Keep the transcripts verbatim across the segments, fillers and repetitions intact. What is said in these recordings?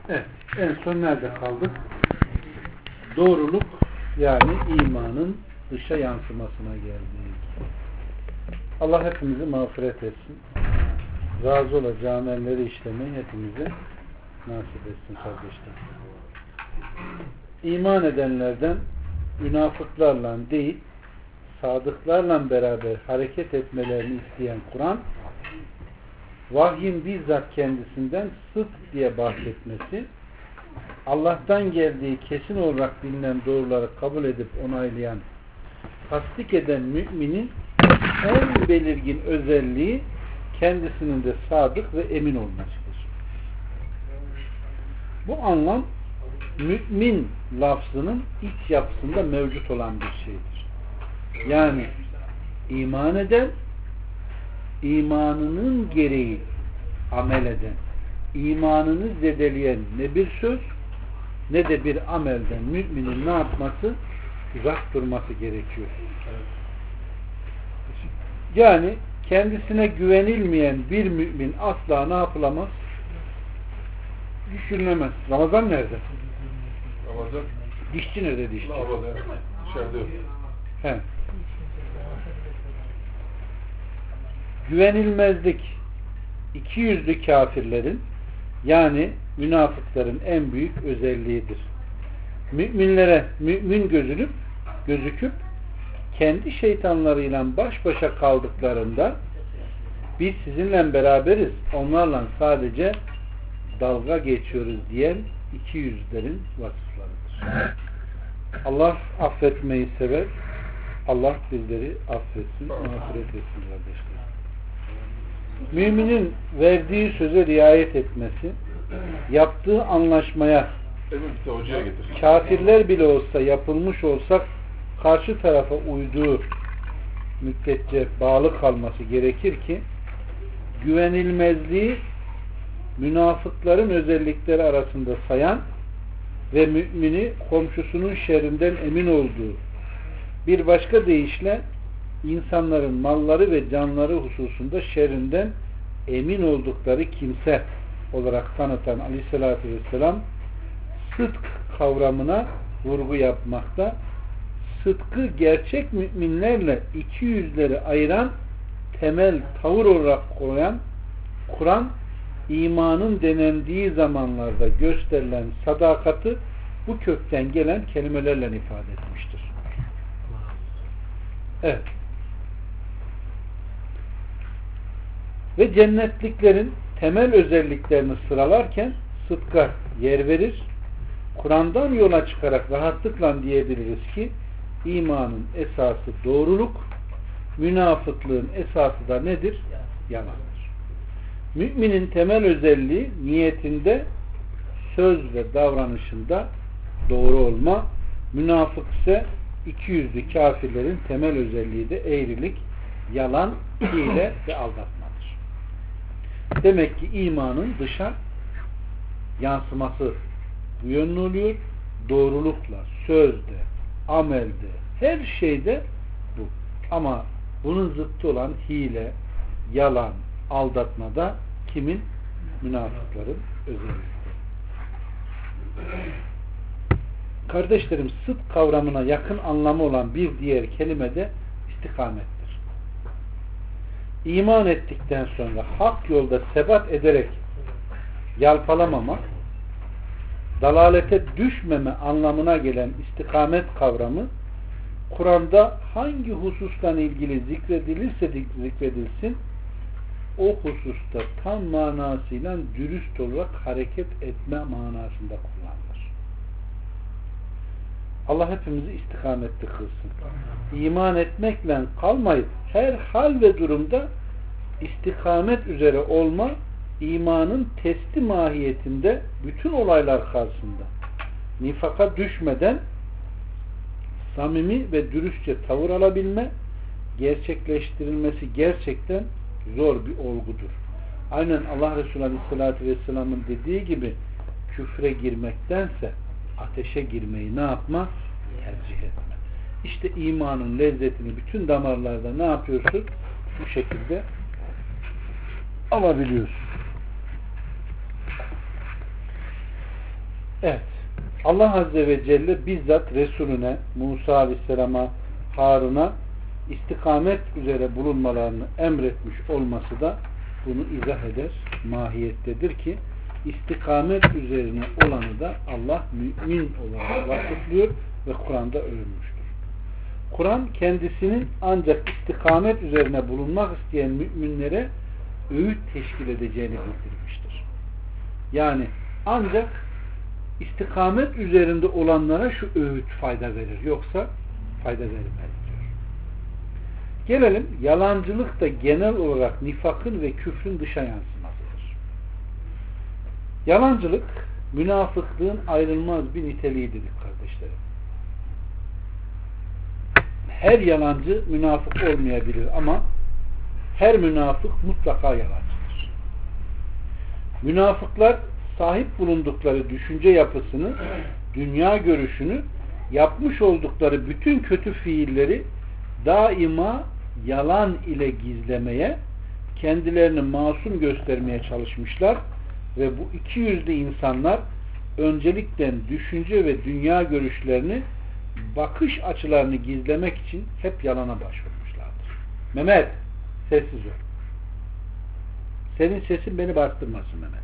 Evet, en son nerede kaldık? Doğruluk, yani imanın dışa yansımasına geldik. Allah hepimizi mağfiret etsin. Razı olacağı amelleri işlemeyi hepimize nasip etsin kardeşler. İman edenlerden münafıklarla değil, sadıklarla beraber hareket etmelerini isteyen Kur'an, vahyin bizzat kendisinden sıdk diye bahsetmesi, Allah'tan geldiği kesin olarak bilinen doğruları kabul edip onaylayan, tasdik eden müminin en belirgin özelliği kendisinin de sadık ve emin olmasıdır. Bu anlam mümin lafzının iç yapısında mevcut olan bir şeydir. Yani iman eden, imanının gereği amel eden, imanını zedeleyen ne bir söz ne de bir amelden müminin ne yapması? Uzak durması gerekiyor. Yani kendisine güvenilmeyen bir mümin asla ne yapılamaz? Düşünülemez. Ramazan nerede? Ramazan. Dişçi nerede dişçi? Ramazan. İçeride yok. He. Güvenilmezlik iki yüzlü kafirlerin, yani münafıkların en büyük özelliğidir. Müminlere mümin gözünüp gözüküp kendi şeytanlarıyla baş başa kaldıklarında biz sizinle beraberiz, onlarla sadece dalga geçiyoruz diyen iki yüzlerin vasıflarıdır. Allah affetmeyi sever. Allah bizleri affetsin, mağfiret etsin kardeşler. Müminin verdiği söze riayet etmesi, yaptığı anlaşmaya kafirler bile olsa yapılmış olsak karşı tarafa uyduğu müddetçe bağlı kalması gerekir ki güvenilmezliği münafıkların özellikleri arasında sayan ve mümini komşusunun şerrinden emin olduğu, bir başka deyişle insanların malları ve canları hususunda şerrinden emin oldukları kimse olarak tanıtan Aleyhisselatü Vesselam sıdk kavramına vurgu yapmakta. Sıdkı gerçek müminlerle iki yüzleri ayıran temel tavır olarak koyan Kur'an, imanın denendiği zamanlarda gösterilen sadakati bu kökten gelen kelimelerle ifade etmiştir. Evet. Ve cennetliklerin temel özelliklerini sıralarken sıdka yer verir. Kur'an'dan yola çıkarak rahatlıkla diyebiliriz ki imanın esası doğruluk, münafıklığın esası da nedir? Yalandır. Müminin temel özelliği niyetinde, söz ve davranışında doğru olma, münafık ise iki yüzlü kafirlerin temel özelliği de eğrilik, yalan, hile ve aldatmadır. Demek ki imanın dışa yansıması bu yönlü oluyor. Doğrulukla, sözde, amelde, her şeyde bu. Ama bunun zıttı olan hile, yalan, aldatma da kimin? Münafıkların özelliği. Kardeşlerim, sıdk kavramına yakın anlamı olan bir diğer kelime de istikamettir. İman ettikten sonra hak yolda sebat ederek yalpalamama, dalalete düşmeme anlamına gelen istikamet kavramı Kur'an'da hangi hususla ilgili zikredilirse zikredilsin o hususta tam manasıyla dürüst olarak hareket etme manasında kullanılır. Allah hepimizi istikametli kılsın. İman etmekle kalmayıp her hal ve durumda istikamet üzere olma, imanın testi mahiyetinde bütün olaylar karşısında nifaka düşmeden samimi ve dürüstçe tavır alabilme, gerçekleştirilmesi gerçekten zor bir olgudur. Aynen Allah Resulü Aleyhisselatü Vesselam'ın dediği gibi küfre girmektense ateşe girmeyi ne yapma? Tercih etme. İşte imanın lezzetini bütün damarlarda ne yapıyorsun? Bu şekilde alabiliyorsun. Evet. Allah Azze ve Celle bizzat Resulüne, Musa Aleyhisselam'a, Harun'a istikamet üzere bulunmalarını emretmiş olması da bunu izah eder, mahiyettedir ki istikamet üzerine olanı da Allah mümin olarak vasıflıyor ve Kur'an'da övülmüştür. Kur'an kendisinin ancak istikamet üzerine bulunmak isteyen müminlere öğüt teşkil edeceğini bildirmiştir. Yani ancak istikamet üzerinde olanlara şu öğüt fayda verir. Yoksa fayda vermez diyor. Gelelim, yalancılık da genel olarak nifakın ve küfrün dışa yansımasıdır. Yalancılık, münafıklığın ayrılmaz bir niteliğidir kardeşlerim. Her yalancı münafık olmayabilir ama her münafık mutlaka yalancıdır. Münafıklar sahip bulundukları düşünce yapısını, dünya görüşünü, yapmış oldukları bütün kötü fiilleri daima yalan ile gizlemeye, kendilerini masum göstermeye çalışmışlar ve bu iki yüzlü insanlar öncelikle düşünce ve dünya görüşlerini, bakış açılarını gizlemek için hep yalana başvurmuşlardır. Mehmet, sessiz ol. Senin sesin beni bastırmasın Mehmet.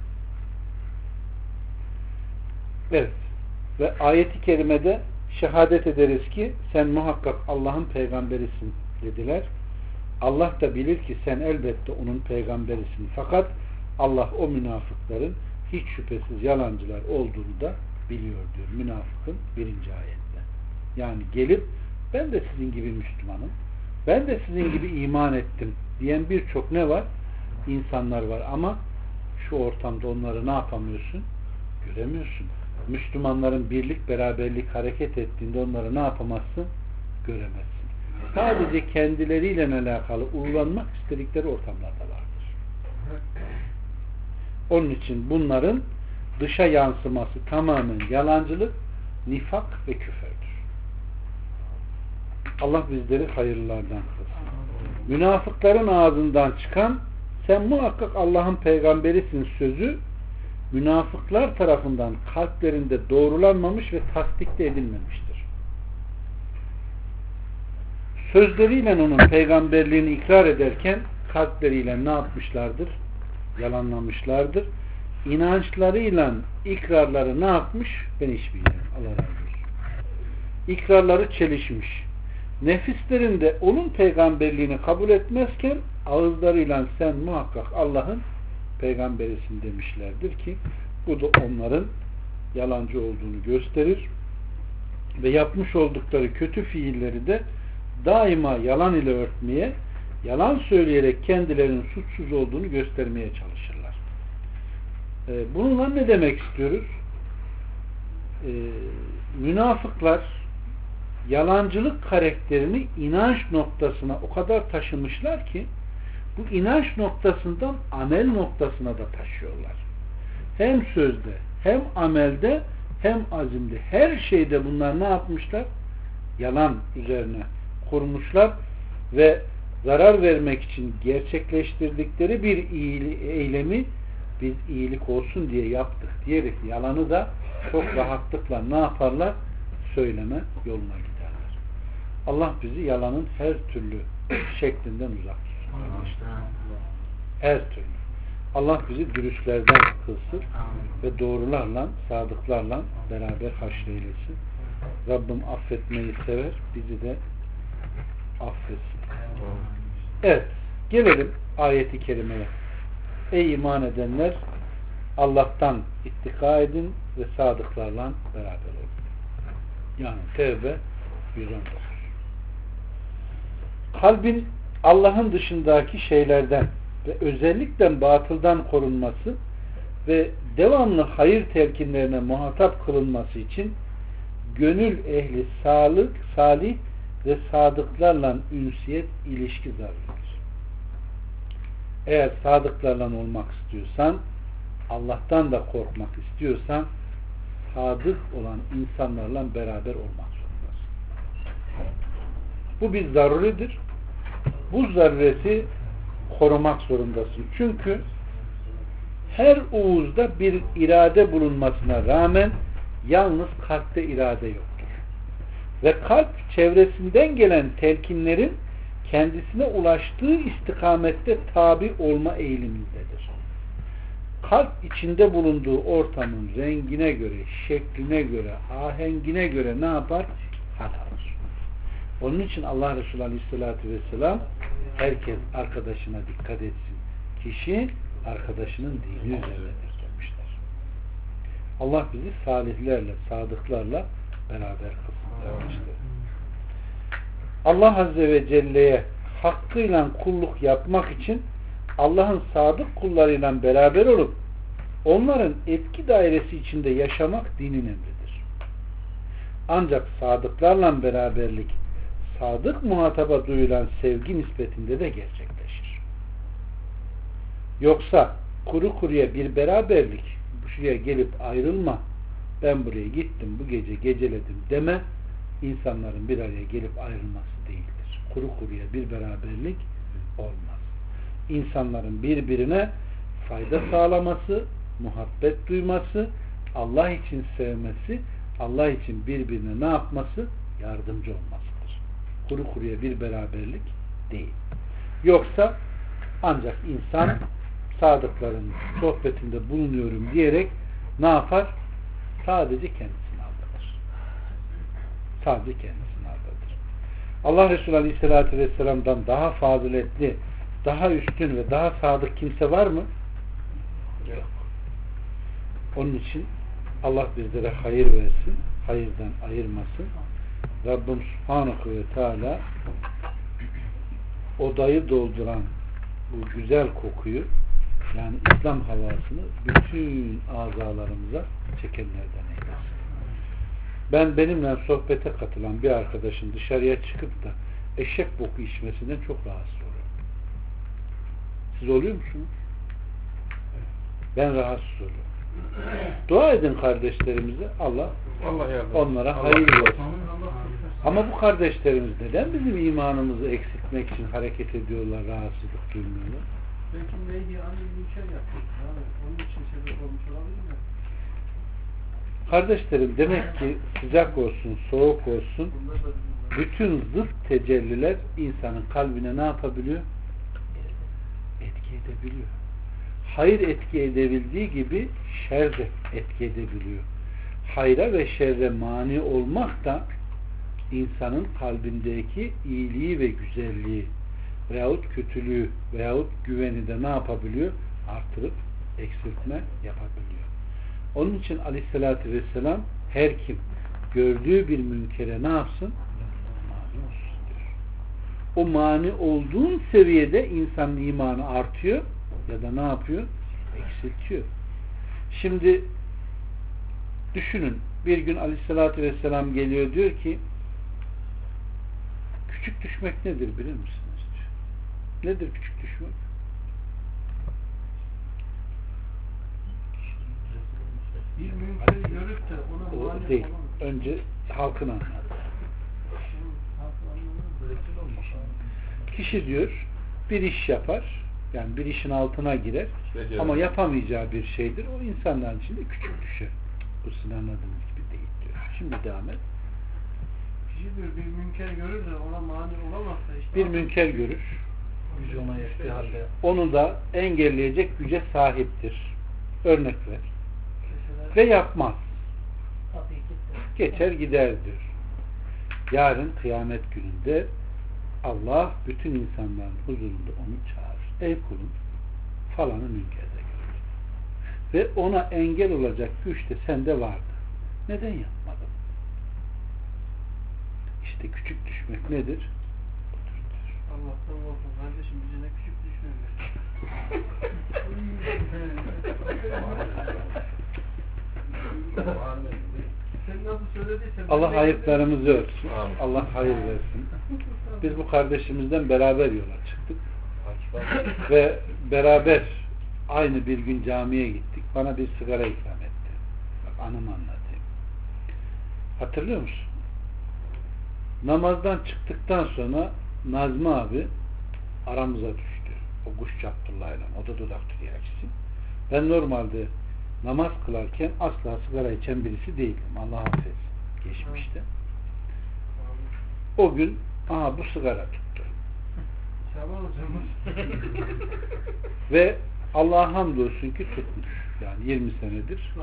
Evet. Ve ayet-i kerimede şehadet ederiz ki sen muhakkak Allah'ın peygamberisin dediler. Allah da bilir ki sen elbette onun peygamberisin. Fakat Allah o münafıkların hiç şüphesiz yalancılar olduğunu da biliyor diyor. Münafıkın birinci ayette. Yani gelip ben de sizin gibi Müslümanım, ben de sizin gibi iman ettim diyen birçok ne var? İnsanlar var ama şu ortamda onları ne yapamıyorsun? Göremiyorsun. Müslümanların birlik, beraberlik hareket ettiğinde onları ne yapamazsın? Göremezsin. Sadece kendileriyle alakalı uygulanmak istedikleri ortamlarda vardır. Onun için bunların dışa yansıması tamamen yalancılık, nifak ve küfürdür. Allah bizleri hayırlılardan kılsın. Münafıkların ağzından çıkan sen muhakkak Allah'ın peygamberisin sözü münafıklar tarafından kalplerinde doğrulanmamış ve tasdik de edilmemiştir. Sözleriyle onun peygamberliğini ikrar ederken kalpleriyle ne yapmışlardır? Yalanlamışlardır. İnançlarıyla ikrarları ne yapmış? Ben hiç bilmiyorum. Allah razı olsun. İkrarları çelişmiş. Nefislerinde onun peygamberliğini kabul etmezken ağızlarıyla sen muhakkak Allah'ın peygamberisin demişlerdir ki bu da onların yalancı olduğunu gösterir ve yapmış oldukları kötü fiilleri de daima yalan ile örtmeye, yalan söyleyerek kendilerinin suçsuz olduğunu göstermeye çalışırlar. Ee, bununla ne demek istiyoruz? Ee, münafıklar yalancılık karakterini inanç noktasına o kadar taşımışlar ki bu inanç noktasından amel noktasına da taşıyorlar. Hem sözde, hem amelde, hem azimde, her şeyde bunlar ne yapmışlar? Yalan üzerine kurmuşlar ve zarar vermek için gerçekleştirdikleri bir eylemi biz iyilik olsun diye yaptık diyerek yalanı da çok rahatlıkla ne yaparlar? Söyleme yoluna giderler. Allah bizi yalanın her türlü şeklinden uzak tutsun. Her türlü. Allah bizi dürüstlerden kılsın ve doğrularla, sadıklarla beraber haşreylesin. Rabbim affetmeyi sever, bizi de affetsin. Evet, gelelim ayeti kerimeye. Ey iman edenler, Allah'tan ittika edin ve sadıklarla beraber olun. Yani Tevbe yüz on dokuz. Kalbin Allah'ın dışındaki şeylerden ve özellikle batıldan korunması ve devamlı hayır telkinlerine muhatap kılınması için gönül ehli sağlık, salih ve sadıklarla ünsiyet, ilişki zaruridir. Eğer sadıklarla olmak istiyorsan, Allah'tan da korkmak istiyorsan, sadık olan insanlarla beraber olmak zorundasın. Bu bir zaruridir. Bu zarureti korumak zorundasın. Çünkü her uğuzda bir irade bulunmasına rağmen Yalnız kalpte irade yoktur. Ve kalp çevresinden gelen telkinlerin kendisine ulaştığı istikamette tabi olma eğilimindedir. Kalp içinde bulunduğu ortamın rengine göre, şekline göre, ahengine göre ne yapar? Hal alır. Onun için Allah Resulü Aleyhisselatü Vesselam herkes arkadaşına dikkat etsin. Kişi arkadaşının dini üzerindedir demişler. Allah bizi salihlerle, sadıklarla beraber kılsın demiştir. Allah Azze ve Celle'ye hakkıyla kulluk yapmak için Allah'ın sadık kullarıyla beraber olup onların etki dairesi içinde yaşamak dinin emridir. Ancak sadıklarla beraberlik sadık muhataba duyulan sevgi nispetinde de gerçekleşir. Yoksa kuru kuruya bir beraberlik, şuraya gelip ayrılma, ben buraya gittim bu gece geceledim deme, insanların bir araya gelip ayrılması değildir. Kuru kuruya bir beraberlik olmaz. İnsanların birbirine fayda sağlaması, muhabbet duyması, Allah için sevmesi, Allah için birbirine ne yapması? Yardımcı olmasıdır. Kuru kuruya bir beraberlik değil. Yoksa ancak insan sadıkların sohbetinde bulunuyorum diyerek ne yapar? Sadece kendisini aldatır. Sadece kendisini aldatır. Allah Resulü Aleyhisselatü Vesselam'dan daha faziletli, daha üstün ve daha sadık kimse var mı? Yok. Onun için Allah bizlere hayır versin, hayırdan ayırmasın. Rabbim Subhanahu ve Teala odayı dolduran bu güzel kokuyu, yani İslam havasını bütün azalarımıza çekenlerden eylesin. Ben benimle sohbete katılan bir arkadaşın dışarıya çıkıp da eşek boku içmesinden çok rahatsız oluyorum. Siz oluyor musunuz? Ben rahatsız oluyorum. Dua edin kardeşlerimize. Allah, Allah onlara Allah hayır versin. Ama bu kardeşlerimiz neden bizim imanımızı eksiltmek için hareket ediyorlar, rahatsızlık duymuyorlar? Belki neydi anı bir şey yapıyor. Onun için sebep olmuş olabilir mi? Kardeşlerim, demek ki sıcak olsun, soğuk olsun, bütün zıt tecelliler insanın kalbine ne yapabiliyor? Etki edebiliyor. Hayır etki edebildiği gibi şer de etki edebiliyor. Hayra ve şerre mani olmak da insanın kalbindeki iyiliği ve güzelliği veyahut kötülüğü veyahut güveni de ne yapabiliyor? Artırıp eksiltme yapabiliyor. Onun için Aleyhisselatü Vesselam her kim gördüğü bir münkere ne yapsın? Mani olsun diyor. O mani olduğun seviyede insanın imanı artıyor ya da ne yapıyor? Eksiltiyor. Şimdi düşünün, bir gün Aleyhisselatü Vesselam geliyor, diyor ki küçük düşmek nedir bilir misiniz? Nedir küçük düşmek? Bir münkeri görüp de ona o değil. Önce halkına anlat. Kişi diyor bir iş yapar, yani bir işin altına girer Beceri. Ama yapamayacağı bir şeydir. O insanların içinde küçük düşer. Bu sizin anladığınız gibi değil diyor. Şimdi devam et. Kişi diyor bir münker görür de ona mani olamazsa işte. Bir münker görür. Onu da engelleyecek güce sahiptir. Örnek ver. Ve yapmaz. Geçer gider diyor. Yarın kıyamet gününde Allah bütün insanların huzurunda onu çağırır. Ey kulum, falanı münkerde gördüm. Ve ona engel olacak güç de sende vardı. Neden yapmadın? İşte küçük düşmek nedir? Allah'tan olsun kardeşim, bize ne küçük düşmüyor. Allah ayıplarımızı örtsün. Allah hayır versin. Biz bu kardeşimizden beraber yola çıktık. Ve beraber aynı bir gün camiye gittik. Bana bir sigara ikram etti. Bak, anımı anlatayım. Hatırlıyor musun? Namazdan çıktıktan sonra Nazmi abi aramıza düştü. O Kuşçu Abdullah'la. O da dudak tiryakisi. Ben normalde namaz kılarken asla sigara içen birisi değildim. Allah affetsin. Geçmişte. O gün aha bu sigara tuttu. Şaban hocamız. Ve Allah'a hamdolsun ki tutmuş. Yani yirmi senedir.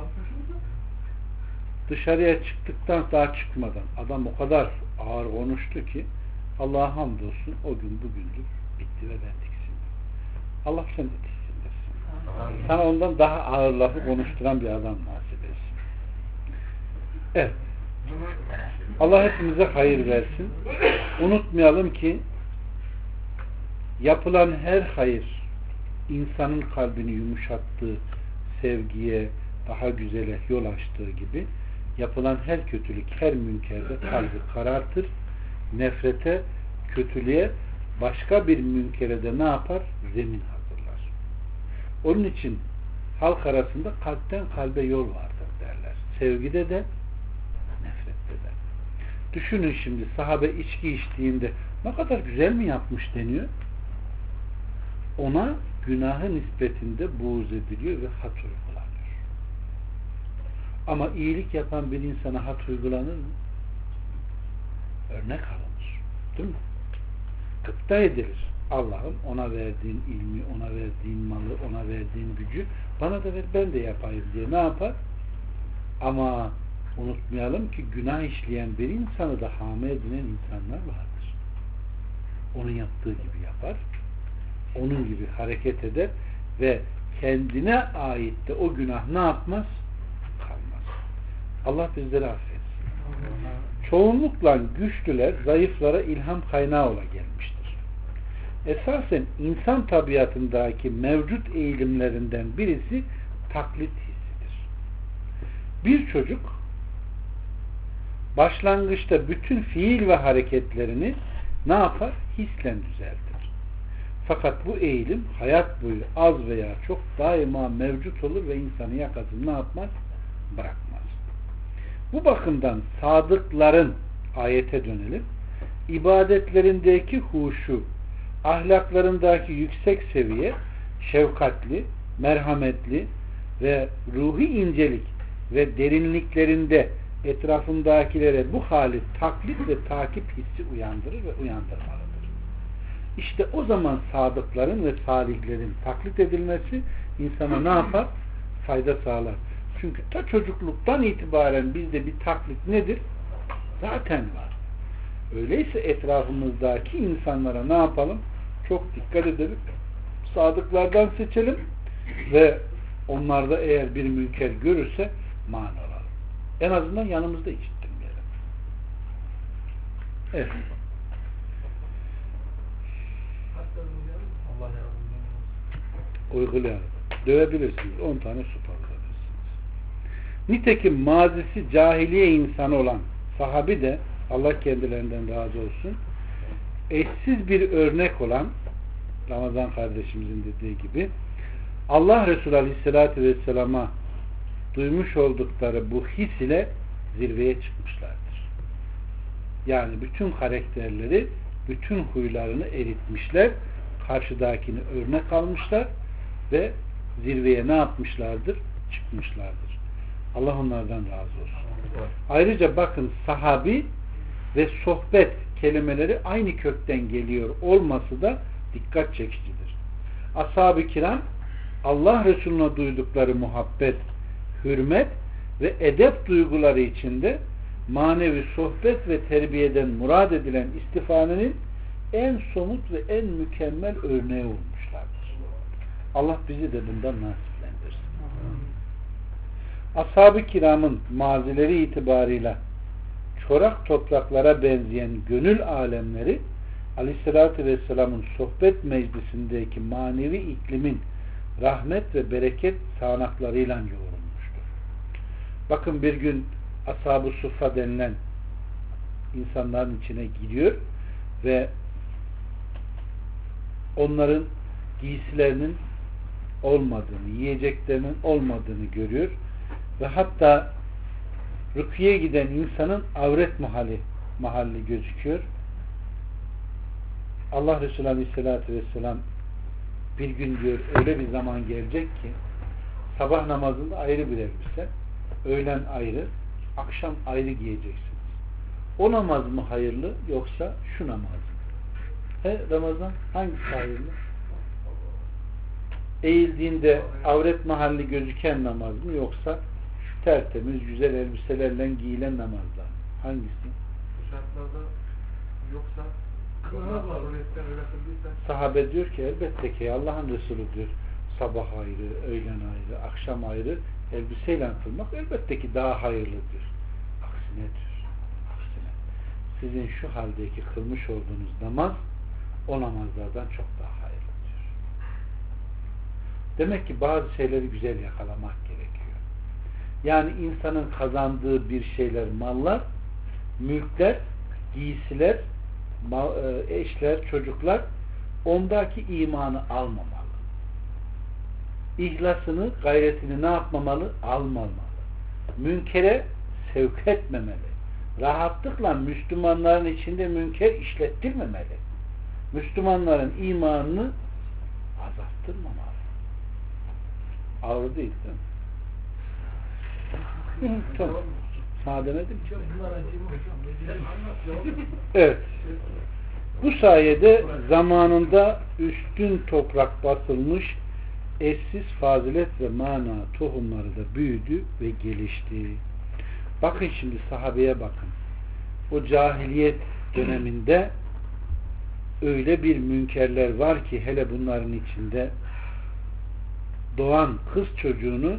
Dışarıya çıktıktan daha çıkmadan adam o kadar ağır konuştu ki Allah'a hamdolsun o gün bugündür bitti ve ben tiksindim. Allah seni de tiksindirsin. Sana ondan daha ağır lafı konuşturan bir adam nasip etsin. Evet. Allah hepimize hayır versin. Unutmayalım ki yapılan her hayır insanın kalbini yumuşattığı, sevgiye, daha güzele yol açtığı gibi yapılan her kötülük, her münkerde kalbi karartır, nefrete, kötülüğe, başka bir münkere de ne yapar? Zemin hazırlar. Onun için halk arasında kalpten kalbe yol vardır derler. Sevgide de, nefrette de. Düşünün şimdi sahabe içki içtiğinde ne kadar güzel mi yapmış deniyor? Ona günahı nispetinde buğz ediliyor ve hat uygulanıyor. Ama iyilik yapan bir insana hat uygulanır mı? Örnek alınır. Değil mi? Gıpta edilir. Allah'ım ona verdiğin ilmi, ona verdiğin malı, ona verdiğin gücü bana da ver, ben de yapayım diye ne yapar? Ama unutmayalım ki günah işleyen bir insanı da hame edinen insanlar vardır. Onun yaptığı gibi yapar. Onun gibi hareket eder ve kendine ait de o günah ne yapmaz? Kalmaz. Allah bizleri affetsin. Çoğunlukla güçlüler zayıflara ilham kaynağı ola gelmiştir. Esasen insan tabiatındaki mevcut eğilimlerinden birisi taklit hissidir. Bir çocuk başlangıçta bütün fiil ve hareketlerini ne yapar? Hisle düzeltir. Fakat bu eğilim hayat boyu az veya çok daima mevcut olur ve insanı yakasını ne yapmaz? Bırakmaz. Bu bakımdan sadıkların ayete dönelim. İbadetlerindeki huşu, ahlaklarındaki yüksek seviye, şefkatli, merhametli ve ruhi incelik ve derinliklerinde etrafındakilere bu hali taklit ve takip hissi uyandırır ve uyandırmalıdır. İşte o zaman sadıkların ve salihlerin taklit edilmesi insana ne yapar? Fayda sağlar. Çünkü ta çocukluktan itibaren bizde bir taklit nedir? Zaten var. Öyleyse etrafımızdaki insanlara ne yapalım? Çok dikkat edelim. Sadıklardan seçelim ve onlarda eğer bir münker görürse mani olalım. En azından yanımızda işittirmeyelim. Evet. Uygulayalım. Dövebilirsiniz. on tane sopa alabilirsiniz. Nitekim mazisi cahiliye insanı olan sahabi de Allah kendilerinden razı olsun eşsiz bir örnek olan Ramazan kardeşimizin dediği gibi Allah Resulü Aleyhisselatü Vesselam'a duymuş oldukları bu his ile zirveye çıkmışlardır. Yani bütün karakterleri, bütün huylarını eritmişler, karşıdakini örnek almışlar ve zirveye ne yapmışlardır? Çıkmışlardır. Allah onlardan razı olsun. Ayrıca bakın sahabi ve sohbet kelimeleri aynı kökten geliyor olması da dikkat çekicidir. Ashab-ı kiram Allah Resulüne duydukları muhabbet, hürmet ve edep duyguları içinde manevi sohbet ve terbiyeden murad edilen istifadenin en somut ve en mükemmel örneği olmuşlardır. Allah bizi de bundan nasiplendirsin. Ashab-ı kiramın mazileri itibarıyla çorak topraklara benzeyen gönül alemleri Aleyhisselatü Vesselam'ın sohbet meclisindeki manevi iklimin rahmet ve bereket sağanaklarıyla yoğrulmuştur. Bakın bir gün Ashab-ı Suffa denilen insanların içine giriyor ve onların giysilerinin olmadığını, yiyeceklerinin olmadığını görüyor ve hatta rüküye giden insanın avret mahalli, mahalli gözüküyor. Allah Resulü Aleyhisselatü Vesselam bir gün diyor öyle bir zaman gelecek ki Sabah namazında ayrı bir elbise, öğlen ayrı, akşam ayrı giyeceksiniz. O namaz mı hayırlı yoksa şu namaz mı? He, Ramazan hangisi hayırlı? Eğildiğinde avret mahalli gözüken namaz mı yoksa şu tertemiz güzel elbiselerle giyilen namazlar mı? Hangisi? Bu şartlarda yoksa zaruretten öyle kıldıysa Sahabe diyor ki elbette ki Allah'ın Resulü diyor sabah ayrı, öğlen ayrı, akşam ayrı elbiseyle kılmak elbette ki daha hayırlıdır. Aksine diyor. Aksine. Sizin şu haldeki kılmış olduğunuz namaz o namazlardan çok daha hayırlı diyor. Demek ki bazı şeyleri güzel yakalamak gerekiyor. Yani insanın kazandığı bir şeyler, mallar, mülkler, giysiler, eşler, çocuklar ondaki imanı almamalı. İhlasını, gayretini ne yapmamalı? Almamalı. Münkere sevk etmemeli. Rahatlıkla Müslümanların içinde münker işlettirmemeli. Müslümanların imanını azalttırmamalı. Ağır değil değil mi? Tamam. Sana demedim ki. Evet. Bu sayede zamanında üstün toprak basılmış eşsiz fazilet ve mana tohumları da büyüdü ve gelişti. Bakın şimdi sahabeye bakın. O cahiliyet döneminde öyle bir münkerler var ki hele bunların içinde doğan kız çocuğunu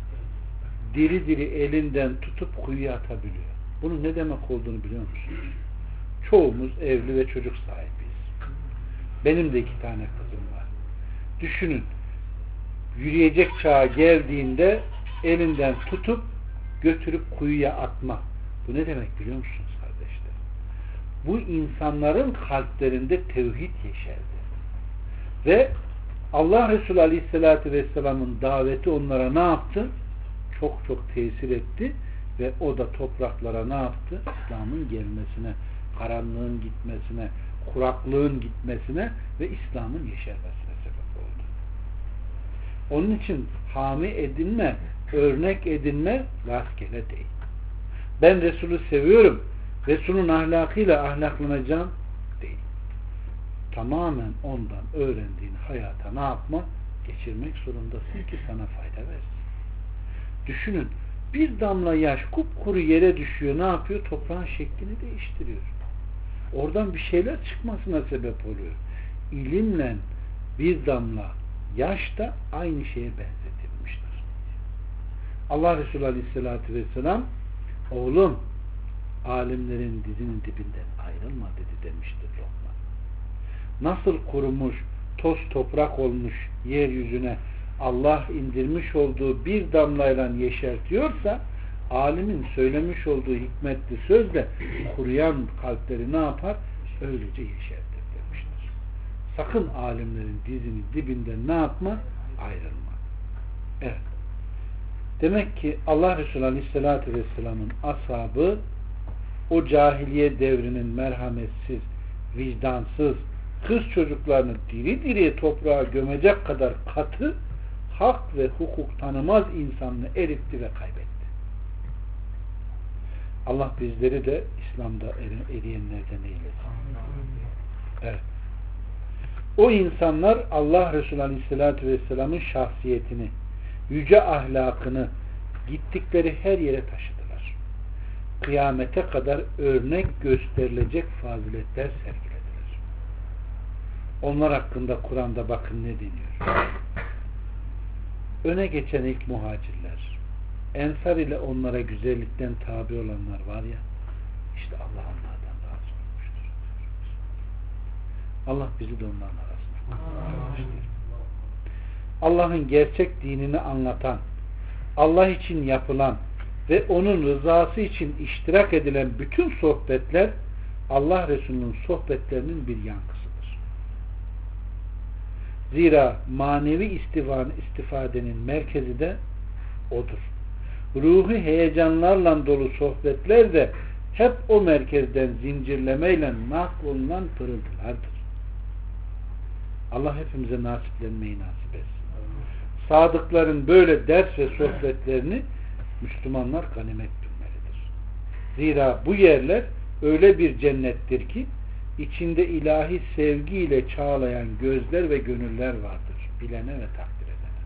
diri diri elinden tutup kuyuya atabiliyor. Bunun ne demek olduğunu biliyor musunuz? Çoğumuz evli ve çocuk sahibiyiz. Benim de iki tane kızım var. Düşünün, yürüyecek çağa geldiğinde elinden tutup götürüp kuyuya atma. Bu ne demek biliyor musunuz kardeşler? Bu insanların kalplerinde tevhid yeşerdi. Ve Allah Resulü Aleyhisselatü Vesselam'ın daveti onlara ne yaptı? Çok çok tesir etti ve o da topraklara ne yaptı? İslam'ın gelmesine, karanlığın gitmesine, kuraklığın gitmesine ve İslam'ın yeşermesine sebep oldu. Onun için hami edinme, örnek edinme rastgele değil. Ben Resulü seviyorum, Resul'ün ahlakıyla ahlaklanacağım değil. Tamamen ondan öğrendiğin hayata ne yapma? Geçirmek zorundasın ki sana fayda versin. Düşünün, bir damla yaş kupkuru yere düşüyor, ne yapıyor? Toprağın şeklini değiştiriyor. Oradan bir şeyler çıkmasına sebep oluyor. İlimle bir damla yaş da aynı şeye benzetilmiştir. Allah Resulü Aleyhisselatü Vesselam oğlum alimlerin dizinin dibinden ayrılma dedi demiştir Lokman. Nasıl kurumuş, toz toprak olmuş yeryüzüne Allah indirmiş olduğu bir damlayla yeşertiyorsa alimin söylemiş olduğu hikmetli sözle kuruyan kalpleri ne yapar? Öylece yeşertir demiştir. Sakın alimlerin dizinin dibinden ne yapma? Ayrılma. Evet. Demek ki Allah Resulü Aleyhisselatü Vesselam'ın ashabı o cahiliye devrinin merhametsiz, vicdansız, kız çocuklarını diri diri toprağa gömecek kadar katı, hak ve hukuk tanımaz insanını eritti ve kaybetti. Allah bizleri de İslam'da eriyenlerden eylesin. Evet. O insanlar Allah Resulü Aleyhisselatü Vesselam'ın şahsiyetini, yüce ahlakını gittikleri her yere taşıdılar. Kıyamete kadar örnek gösterilecek faziletler sergilediler. Onlar hakkında Kur'an'da bakın ne deniyor. Öne geçen ilk muhacirler, Ensar ile onlara güzellikten tabi olanlar var ya, işte Allah onlardan razı olmuştur. Allah bizi de onların arasında kardeşlerim. Allah'ın gerçek dinini anlatan, Allah için yapılan ve onun rızası için iştirak edilen bütün sohbetler Allah Resulü'nün sohbetlerinin bir yankısıdır. Zira manevi istifanın, istifadenin merkezi de odur. Ruhi heyecanlarla dolu sohbetler de hep o merkezden zincirlemeyle naklolunan pırıltılardır. Allah hepimize nasiplenmeyi nasip etsin. sadıkların böyle ders ve sohbetlerini Müslümanlar ganimet bilmelidir. Zira bu yerler öyle bir cennettir ki içinde ilahi sevgiyle çağlayan gözler ve gönüller vardır. Bilene ve takdir edene.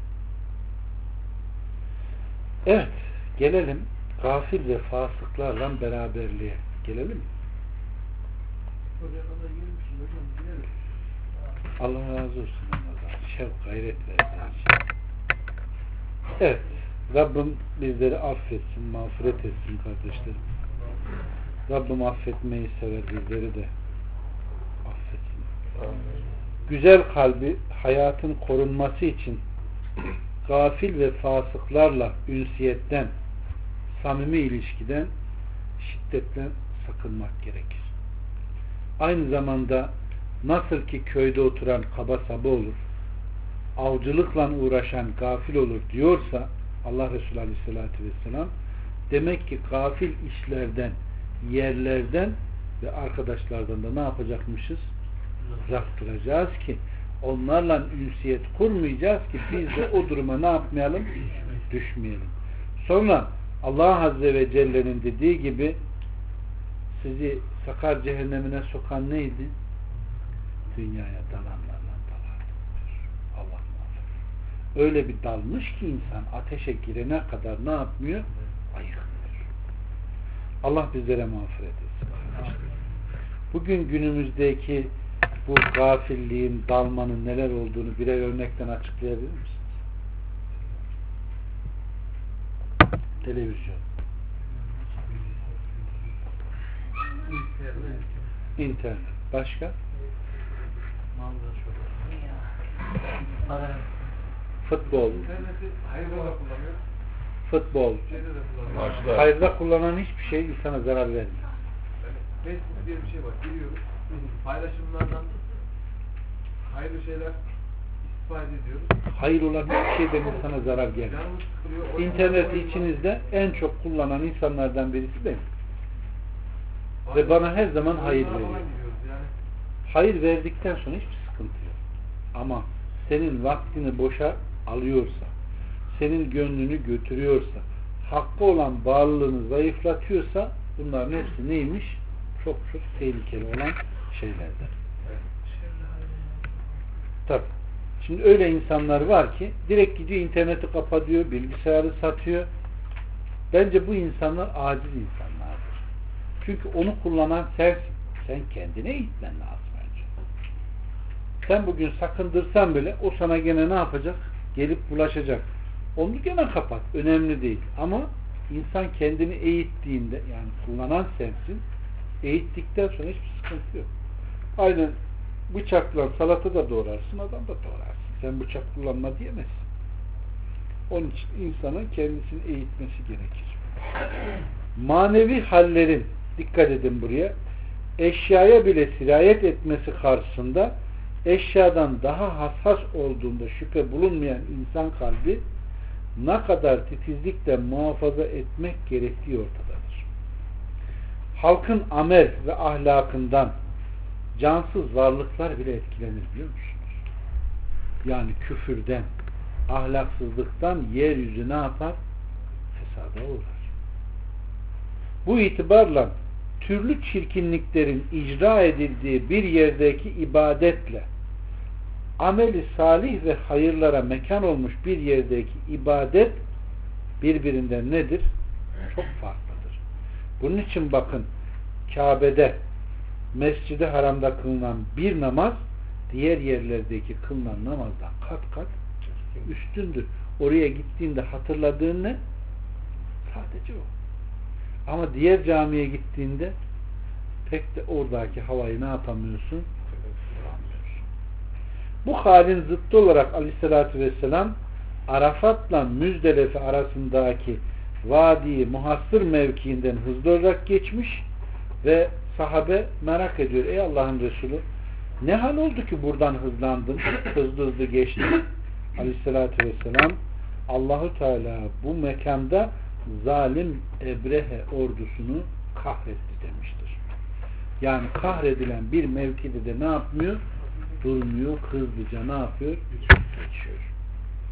Evet, gelelim gafil ve fasıklarla beraberliğe. Gelelim mi? Oraya kadar gelmişsin hocam. Gidelim. Allah razı olsun onlardan. Şevk, gayret versin. Evet, Rabbim bizleri affetsin, mağfiret etsin kardeşlerim. Rabbim affetmeyi sever, bizleri de affetsin. Güzel kalbi hayatın korunması için gafil ve fasıklarla ünsiyetten, samimi ilişkiden şiddetle sakınmak gerekir. Aynı zamanda nasıl ki köyde oturan kaba saba olur, avcılıkla uğraşan gafil olur diyorsa Allah Resulü Aleyhisselatü Vesselam, demek ki gafil işlerden, yerlerden ve arkadaşlardan da ne yapacakmışız? Uzak duracağız ki onlarla ünsiyet kurmayacağız ki biz de o duruma ne yapmayalım? Düşmeyelim. Sonra Allah Azze ve Celle'nin dediği gibi sizi sakar cehennemine sokan neydi? Dünyaya dalanlarla dalardır. Allah muhafaza. Öyle bir dalmış ki insan ateşe girene kadar ne yapmıyor? Ayıkmıyor. Allah bizlere mağfiret etsin. Bugün günümüzdeki bu gafilliğin, dalmanın neler olduğunu birer örnekten açıklayabilir misiniz? Televizyon. İnternet. Başka? Futbol. Futbol. Hayırda kullanan hiçbir şey insana zarar vermiyor. Facebook diye bir şey var. Giriyoruz. Paylaşımlardan hayırlı şeyler istifade ediyoruz. Hayır olan hiçbir şeyden insana zarar gelmiyor. İnterneti içinizde en çok kullanan insanlardan birisi benim. Ve bana her zaman hayır veriyor. Hayır verdikten sonra hiçbir sıkıntı yok. Ama senin vaktini boşa alıyorsa, senin gönlünü götürüyorsa, hakkı olan bağlılığını zayıflatıyorsa bunların hepsi neymiş? Çok çok tehlikeli olan şeylerden. Tabii. Şimdi öyle insanlar var ki direkt gidiyor interneti kapatıyor, bilgisayarı satıyor. Bence bu insanlar aciz insanlardır. Çünkü onu kullanan sensin. Sen kendine eğitmen lazım önce. Sen bugün sakındırsan bile o sana gene ne yapacak? Gelip bulaşacak. Onu gene kapat. Önemli değil. Ama insan kendini eğittiğinde, yani kullanan sensin, eğittikten sonra hiçbir sıkıntı yok. Aynen bıçakla salata da doğrarsın, adam da doğrarsın. Sen bıçak kullanma diyemezsin. Onun için insanın kendisini eğitmesi gerekir. Manevi hallerin, dikkat edin buraya, eşyaya bile sirayet etmesi karşısında eşyadan daha hassas olduğunda şüphe bulunmayan insan kalbi ne kadar titizlikle muhafaza etmek gerektiği ortadadır. Halkın amel ve ahlakından cansız varlıklar bile etkilenir biliyor musunuz? Yani küfürden, ahlaksızlıktan yeryüzü ne yapar? Fesada uğrar. Bu itibarla türlü çirkinliklerin icra edildiği bir yerdeki ibadetle ameli salih ve hayırlara mekan olmuş bir yerdeki ibadet birbirinden nedir? Çok farklıdır. Bunun için bakın Kabe'de, Mescid-i Haram'da kılınan bir namaz diğer yerlerdeki kılınan namazdan kat kat üstündür. Oraya gittiğinde hatırladığın ne? Sadece o. Ama diğer camiye gittiğinde pek de oradaki havayı ne yapamıyorsun? Bulamıyorsun. Bu halin zıttı olarak Aleyhisselatü Vesselam Arafat'la Müzdelife arasındaki vadi muhassır mevkiinden hızlı olarak geçmiş ve sahabe merak ediyor. Ey Allah'ın Resulü, ne hal oldu ki buradan hızlandın? Hızlı hızlı geçtin. Aleyhisselatü Vesselam Allahu Teala bu mekanda zalim Ebrehe ordusunu kahretti demiştir. Yani kahredilen bir mevkide de ne yapmıyor? Durmuyor, hızlıca ne yapıyor? Geçiyor.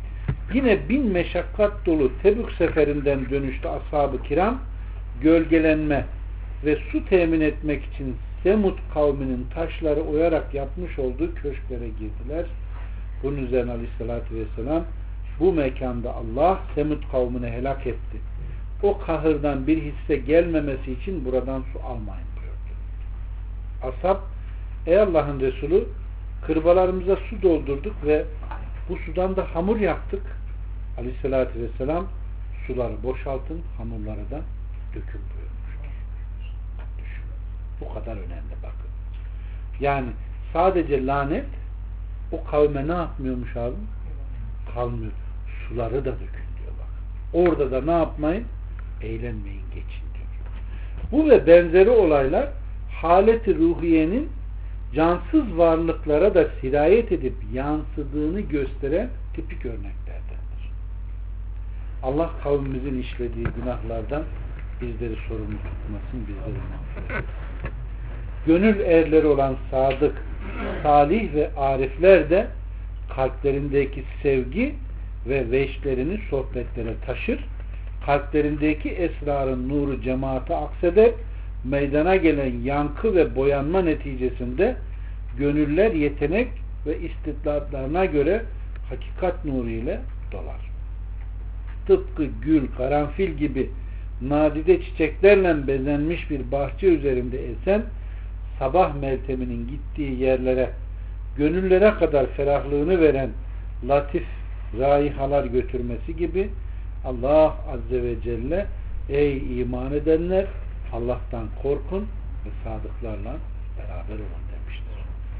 Yine bin meşakkat dolu Tebük seferinden dönüşte ashab-ı kiram gölgelenme ve su temin etmek için Semud kavminin taşları oyarak yapmış olduğu köşklere girdiler. Bunun üzerine Aleyhisselatü Vesselam bu mekanda Allah Semud kavmini helak etti. O kahırdan bir hisse gelmemesi için buradan su almayın buyurdu. Ashab, ey Allah'ın Resulü, kırbalarımıza su doldurduk ve bu sudan da hamur yaptık. Aleyhisselatü Vesselam suları boşaltın, hamurları da dökün buyurmuştur. Düşün. Bu kadar önemli bakın. Yani sadece lanet o kavme ne yapmıyormuş abi? Kalmıyor. Suları da dökün diyor bak. Orada da ne yapmayın? Eğlenmeyin, geçin diyor. Bu ve benzeri olaylar haleti ruhiyenin cansız varlıklara da sirayet edip yansıdığını gösteren tipik örneklerdendir. Allah kavmimizin işlediği günahlardan bizleri sorumlu tutmasın, bizleri mağfiret etsin. Gönül erleri olan sadık, salih ve arifler de kalplerindeki sevgi ve veçlerini sohbetlere taşır, kalplerindeki esrarın nuru cemaate akseder, meydana gelen yankı ve boyanma neticesinde gönüller yetenek ve istidlatlarına göre hakikat nuru ile dolar. Tıpkı gül, karanfil gibi nadide çiçeklerle bezenmiş bir bahçe üzerinde esen sabah melteminin gittiği yerlere, gönüllere kadar ferahlığını veren latif raihalar götürmesi gibi Allah Azze ve Celle ey iman edenler Allah'tan korkun ve sadıklarla beraber olun demiştir.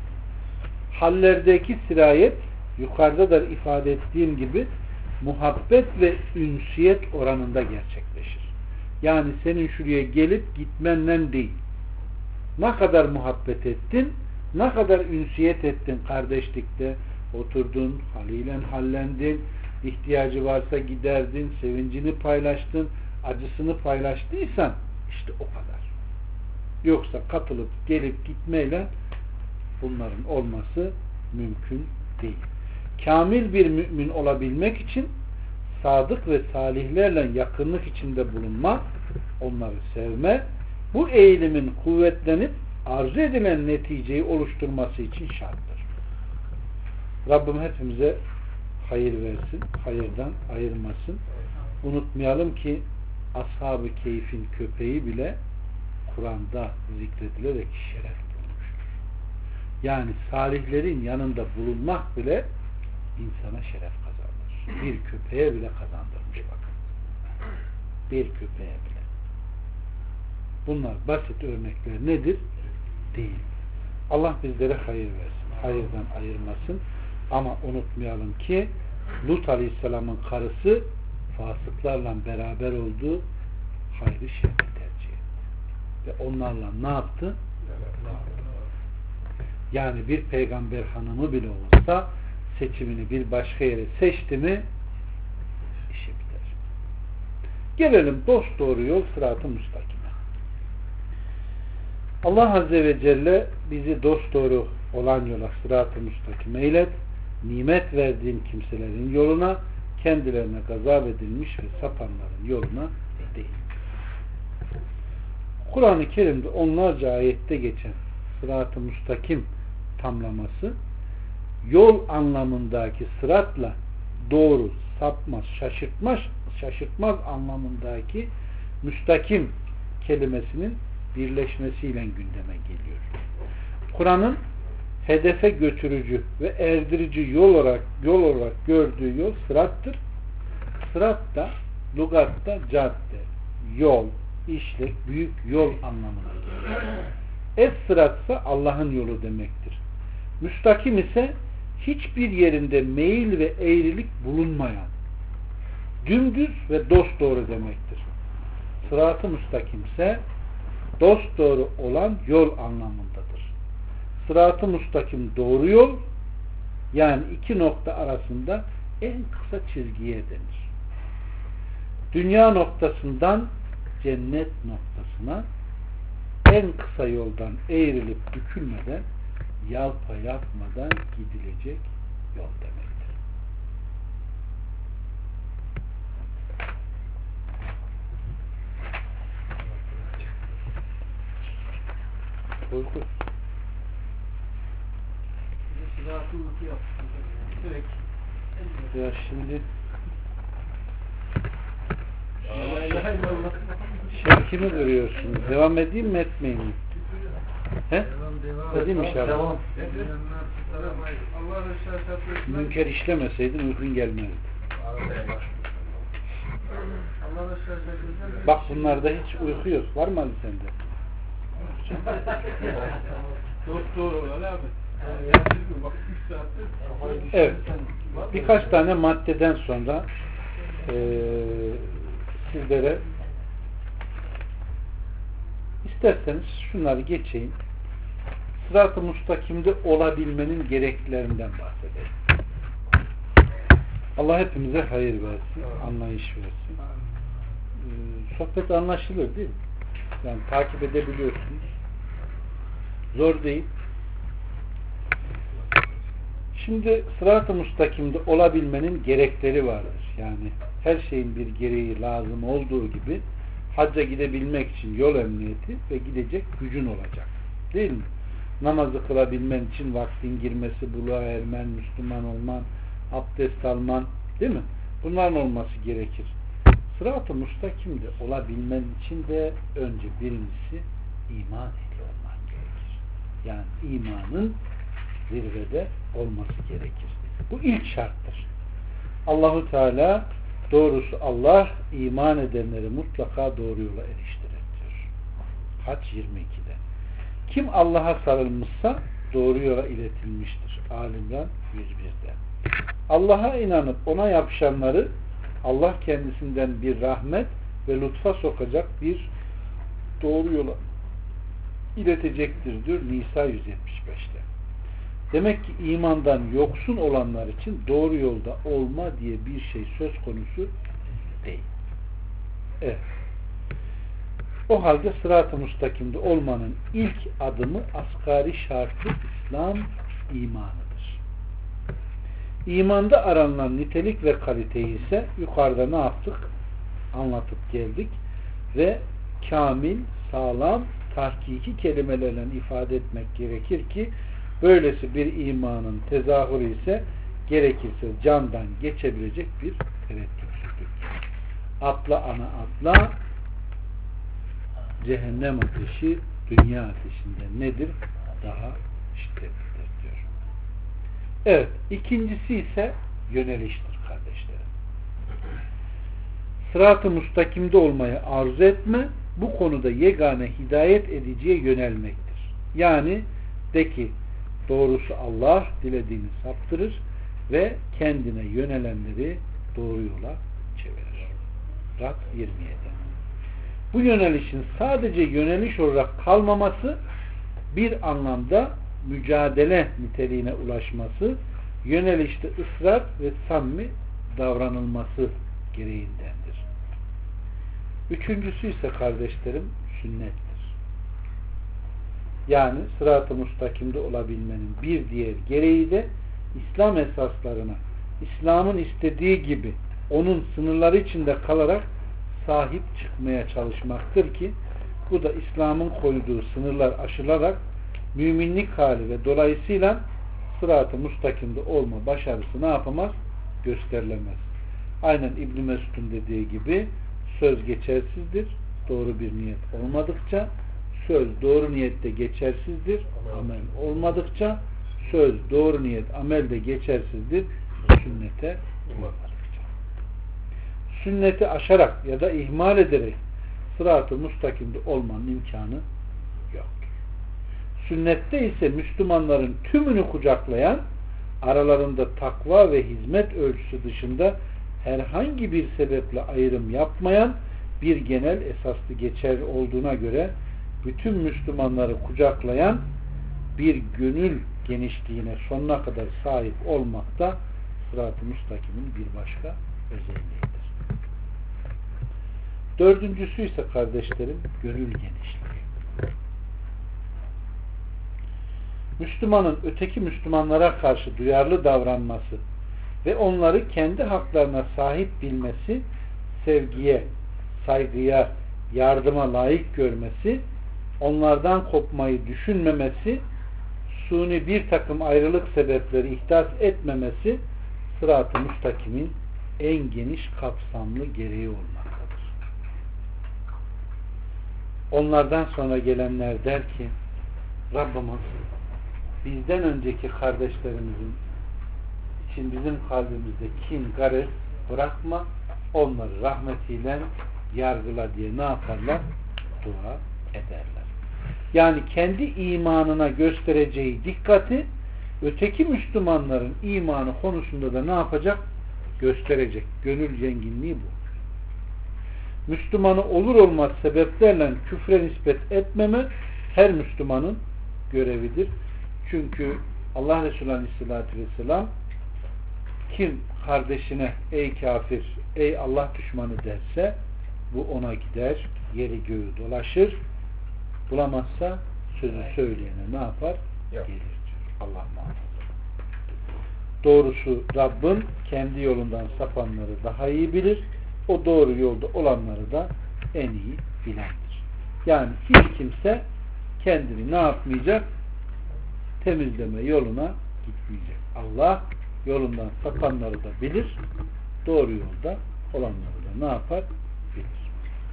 Hallerdeki sirayet yukarıda da ifade ettiğim gibi muhabbet ve ünsiyet oranında gerçekleşir. Yani senin şuraya gelip gitmenle değil. Ne kadar muhabbet ettin, ne kadar ünsiyet ettin kardeşlikte, oturdun, haliyle hallendin, ihtiyacı varsa giderdin, sevincini paylaştın, acısını paylaştıysan işte o kadar. Yoksa katılıp gelip gitmeyle bunların olması mümkün değil. Kamil bir mümin olabilmek için sadık ve salihlerle yakınlık içinde bulunma, onları sevme, bu eğilimin kuvvetlenip arzu edilen neticeyi oluşturması için şarttır. Rabbim hepimize hayır versin, hayırdan ayırmasın. Unutmayalım ki Ashab-ı Keyf'in köpeği bile Kur'an'da zikredilerek şeref bulmuştur. Yani salihlerin yanında bulunmak bile insana şeref kazandırır. Bir köpeğe bile kazandırmış bakın. Bir köpeğe bile. Bunlar basit örnekler nedir? Değil. Allah bizlere hayır versin. Hayırdan ayırmasın. Ama unutmayalım ki Lut Aleyhisselam'ın karısı fasıklarla beraber olduğu hayrı şerri tercih etti. Ve onlarla ne yaptı? Yani bir peygamber hanımı bile olsa seçimini bir başka yere seçti mi işi biter. Gelelim dosdoğru yol sırat-ı müstakime. Allah Azze ve Celle bizi dosdoğru olan yola sırat-ı müstakime eylet, nimet verdiğim kimselerin yoluna, kendilerine gazap edilmiş ve sapanların yoluna değil. Kur'an-ı Kerim'de onlarca ayette geçen sırat-ı müstakim tamlaması yol anlamındaki sıratla doğru, sapmaz, şaşırtmaz, şaşırtmaz anlamındaki müstakim kelimesinin birleşmesiyle gündeme geliyor. Kur'an'ın hedefe götürücü ve erdirici yol olarak yol olarak gördüğü yol sırattır. Sırat da lügatta cadde, yol, işlek, büyük yol anlamına gelir. Es-sırat ise Allah'ın yolu demektir. Müstakim ise hiçbir yerinde meyil ve eğrilik bulunmayan, dümdüz ve dosdoğru demektir. Sırat-ı müstakim ise dosdoğru olan yol anlamındadır. Sırat-ı müstakim doğru yol, yani iki nokta arasında en kısa çizgiye denir. Dünya noktasından cennet noktasına en kısa yoldan eğrilip bükülmeden, yalpa yapmadan gidilecek yol demektir. bozdu. Sıratılık yaptım. Sürekli. Ya şimdi La ilahe illallah. şirkimi görüyorsunuz. Devam edeyim mi etmeyeyim mi? He? Devam devam. Edeyim inşallah. Devam. Allah Resulü şartı. Münker işlemeseydin uykun gelmezdi. Allah Resulü şartı. Bak bunlarda hiç uyku yok. Var mı Ali sende? Çok doğru Ali abi. Yani bak üç saattir. Evet. Birkaç tane maddeden sonra eee sizlere isterseniz şunları geçeyim. Sırat-ı mustakimde olabilmenin gereklerinden bahsedelim. Allah hepimize hayır versin, anlayış versin. Ee, sohbet anlaşılır değil mi? Yani takip edebiliyorsunuz. Zor değil. Şimdi sırat-ı mustakimde olabilmenin gerekleri vardır. Yani her şeyin bir gereği lazım olduğu gibi hacca gidebilmek için yol emniyeti ve gidecek gücün olacak. Değil mi? Namazı kılabilmen için vaktin girmesi, buluğa ermen, Müslüman olman, abdest alman, değil mi? Bunların olması gerekir. Sırat-ı mustakimde olabilmen için de önce birincisi iman ehli olman gerekir. Yani imanın zirvede olması gerekir. Bu ilk şarttır. Allahu Teala doğrusu Allah iman edenleri mutlaka doğru yola eriştirir diyor. Hac yirmi ikide. Kim Allah'a sarılmışsa doğru yola iletilmiştir. Ali-İmran yüz birde. Allah'a inanıp ona yapışanları Allah kendisinden bir rahmet ve lütfa sokacak bir doğru yola iletecektir diyor Nisa yüz yetmiş beşte. Demek ki imandan yoksun olanlar için doğru yolda olma diye bir şey söz konusu değil. Evet. O halde sırat-ı mustakimde olmanın ilk adımı asgari şartı İslam imanıdır. İmanda aranılan nitelik ve kaliteyi ise yukarıda ne yaptık? Anlatıp geldik ve kamil, sağlam, tahkiki kelimelerle ifade etmek gerekir ki böylesi bir imanın tezahürü ise gerekirse candan geçebilecek bir tereddütsüzdür. Atla ana atla, cehennem ateşi dünya ateşinden nedir? Daha şiddetlidir diyor. Evet, ikincisi ise yöneliştir kardeşlerim. Sırat-ı mustakimde olmayı arzu etme, bu konuda yegane hidayet ediciye yönelmektir. Yani de ki doğrusu Allah dilediğini saptırır ve kendine yönelenleri doğru yola çevirir. Rad yirmi yedi. Bu yönelişin sadece yöneliş olarak kalmaması, bir anlamda mücadele niteliğine ulaşması, yönelişte ısrar ve samimi davranılması gereğindendir. Üçüncüsü ise kardeşlerim sünnettir. Yani sırat-ı mustakimde olabilmenin bir diğer gereği de İslam esaslarına, İslam'ın istediği gibi onun sınırları içinde kalarak sahip çıkmaya çalışmaktır ki bu da İslam'ın koyduğu sınırlar aşılarak müminlik hali ve dolayısıyla sırat-ı mustakimde olma başarısı ne yapamaz? Gösterilemez. Aynen İbn Mesud'un dediği gibi söz geçersizdir. Doğru bir niyet olmadıkça söz doğru niyette geçersizdir. Amel olmadıkça söz doğru niyet amelde geçersizdir. Sünnete uymadıkça. Sünneti aşarak ya da ihmal ederek sırat-ı mustakimde olmanın imkanı yoktur. Sünnette ise Müslümanların tümünü kucaklayan, aralarında takva ve hizmet ölçüsü dışında herhangi bir sebeple ayrım yapmayan bir genel esaslı geçer olduğuna göre bütün Müslümanları kucaklayan bir gönül genişliğine sonuna kadar sahip olmak da sırat-ı mustakimin bir başka özelliğidir. Dördüncüsü ise kardeşlerim gönül genişliği. Müslümanın öteki Müslümanlara karşı duyarlı davranması ve onları kendi haklarına sahip bilmesi, sevgiye, saygıya, yardıma layık görmesi, onlardan kopmayı düşünmemesi, suni bir takım ayrılık sebepleri ihdas etmemesi sırat-ı müstakimin en geniş kapsamlı gereği olmaktadır. Onlardan sonra gelenler der ki, Rabbimiz bizden önceki kardeşlerimizin için bizim kalbimizde kin, garet bırakma, onları rahmetiyle yargıla diye ne yaparlar? Dua ederler. Yani kendi imanına göstereceği dikkati öteki Müslümanların imanı konusunda da ne yapacak? Gösterecek. Gönül zenginliği bu. Müslümanı olur olmaz sebeplerle küfre nispet etmeme her Müslümanın görevidir. Çünkü Allah Resulü Aleyhisselatü Vesselam kim kardeşine ey kafir, ey Allah düşmanı derse bu ona gider, yeri göğü dolaşır. Bulamazsa sözü söyleyene ne yapar? Yok. Gelir diyor. Allah muhafaza. Doğrusu Rabbin kendi yolundan sapanları daha iyi bilir. O doğru yolda olanları da en iyi bilendir. Yani hiç kimse kendini ne yapmayacak? Temizleme yoluna gitmeyecek. Allah yolundan sapanları da bilir. Doğru yolda olanları da ne yapar? Bilir.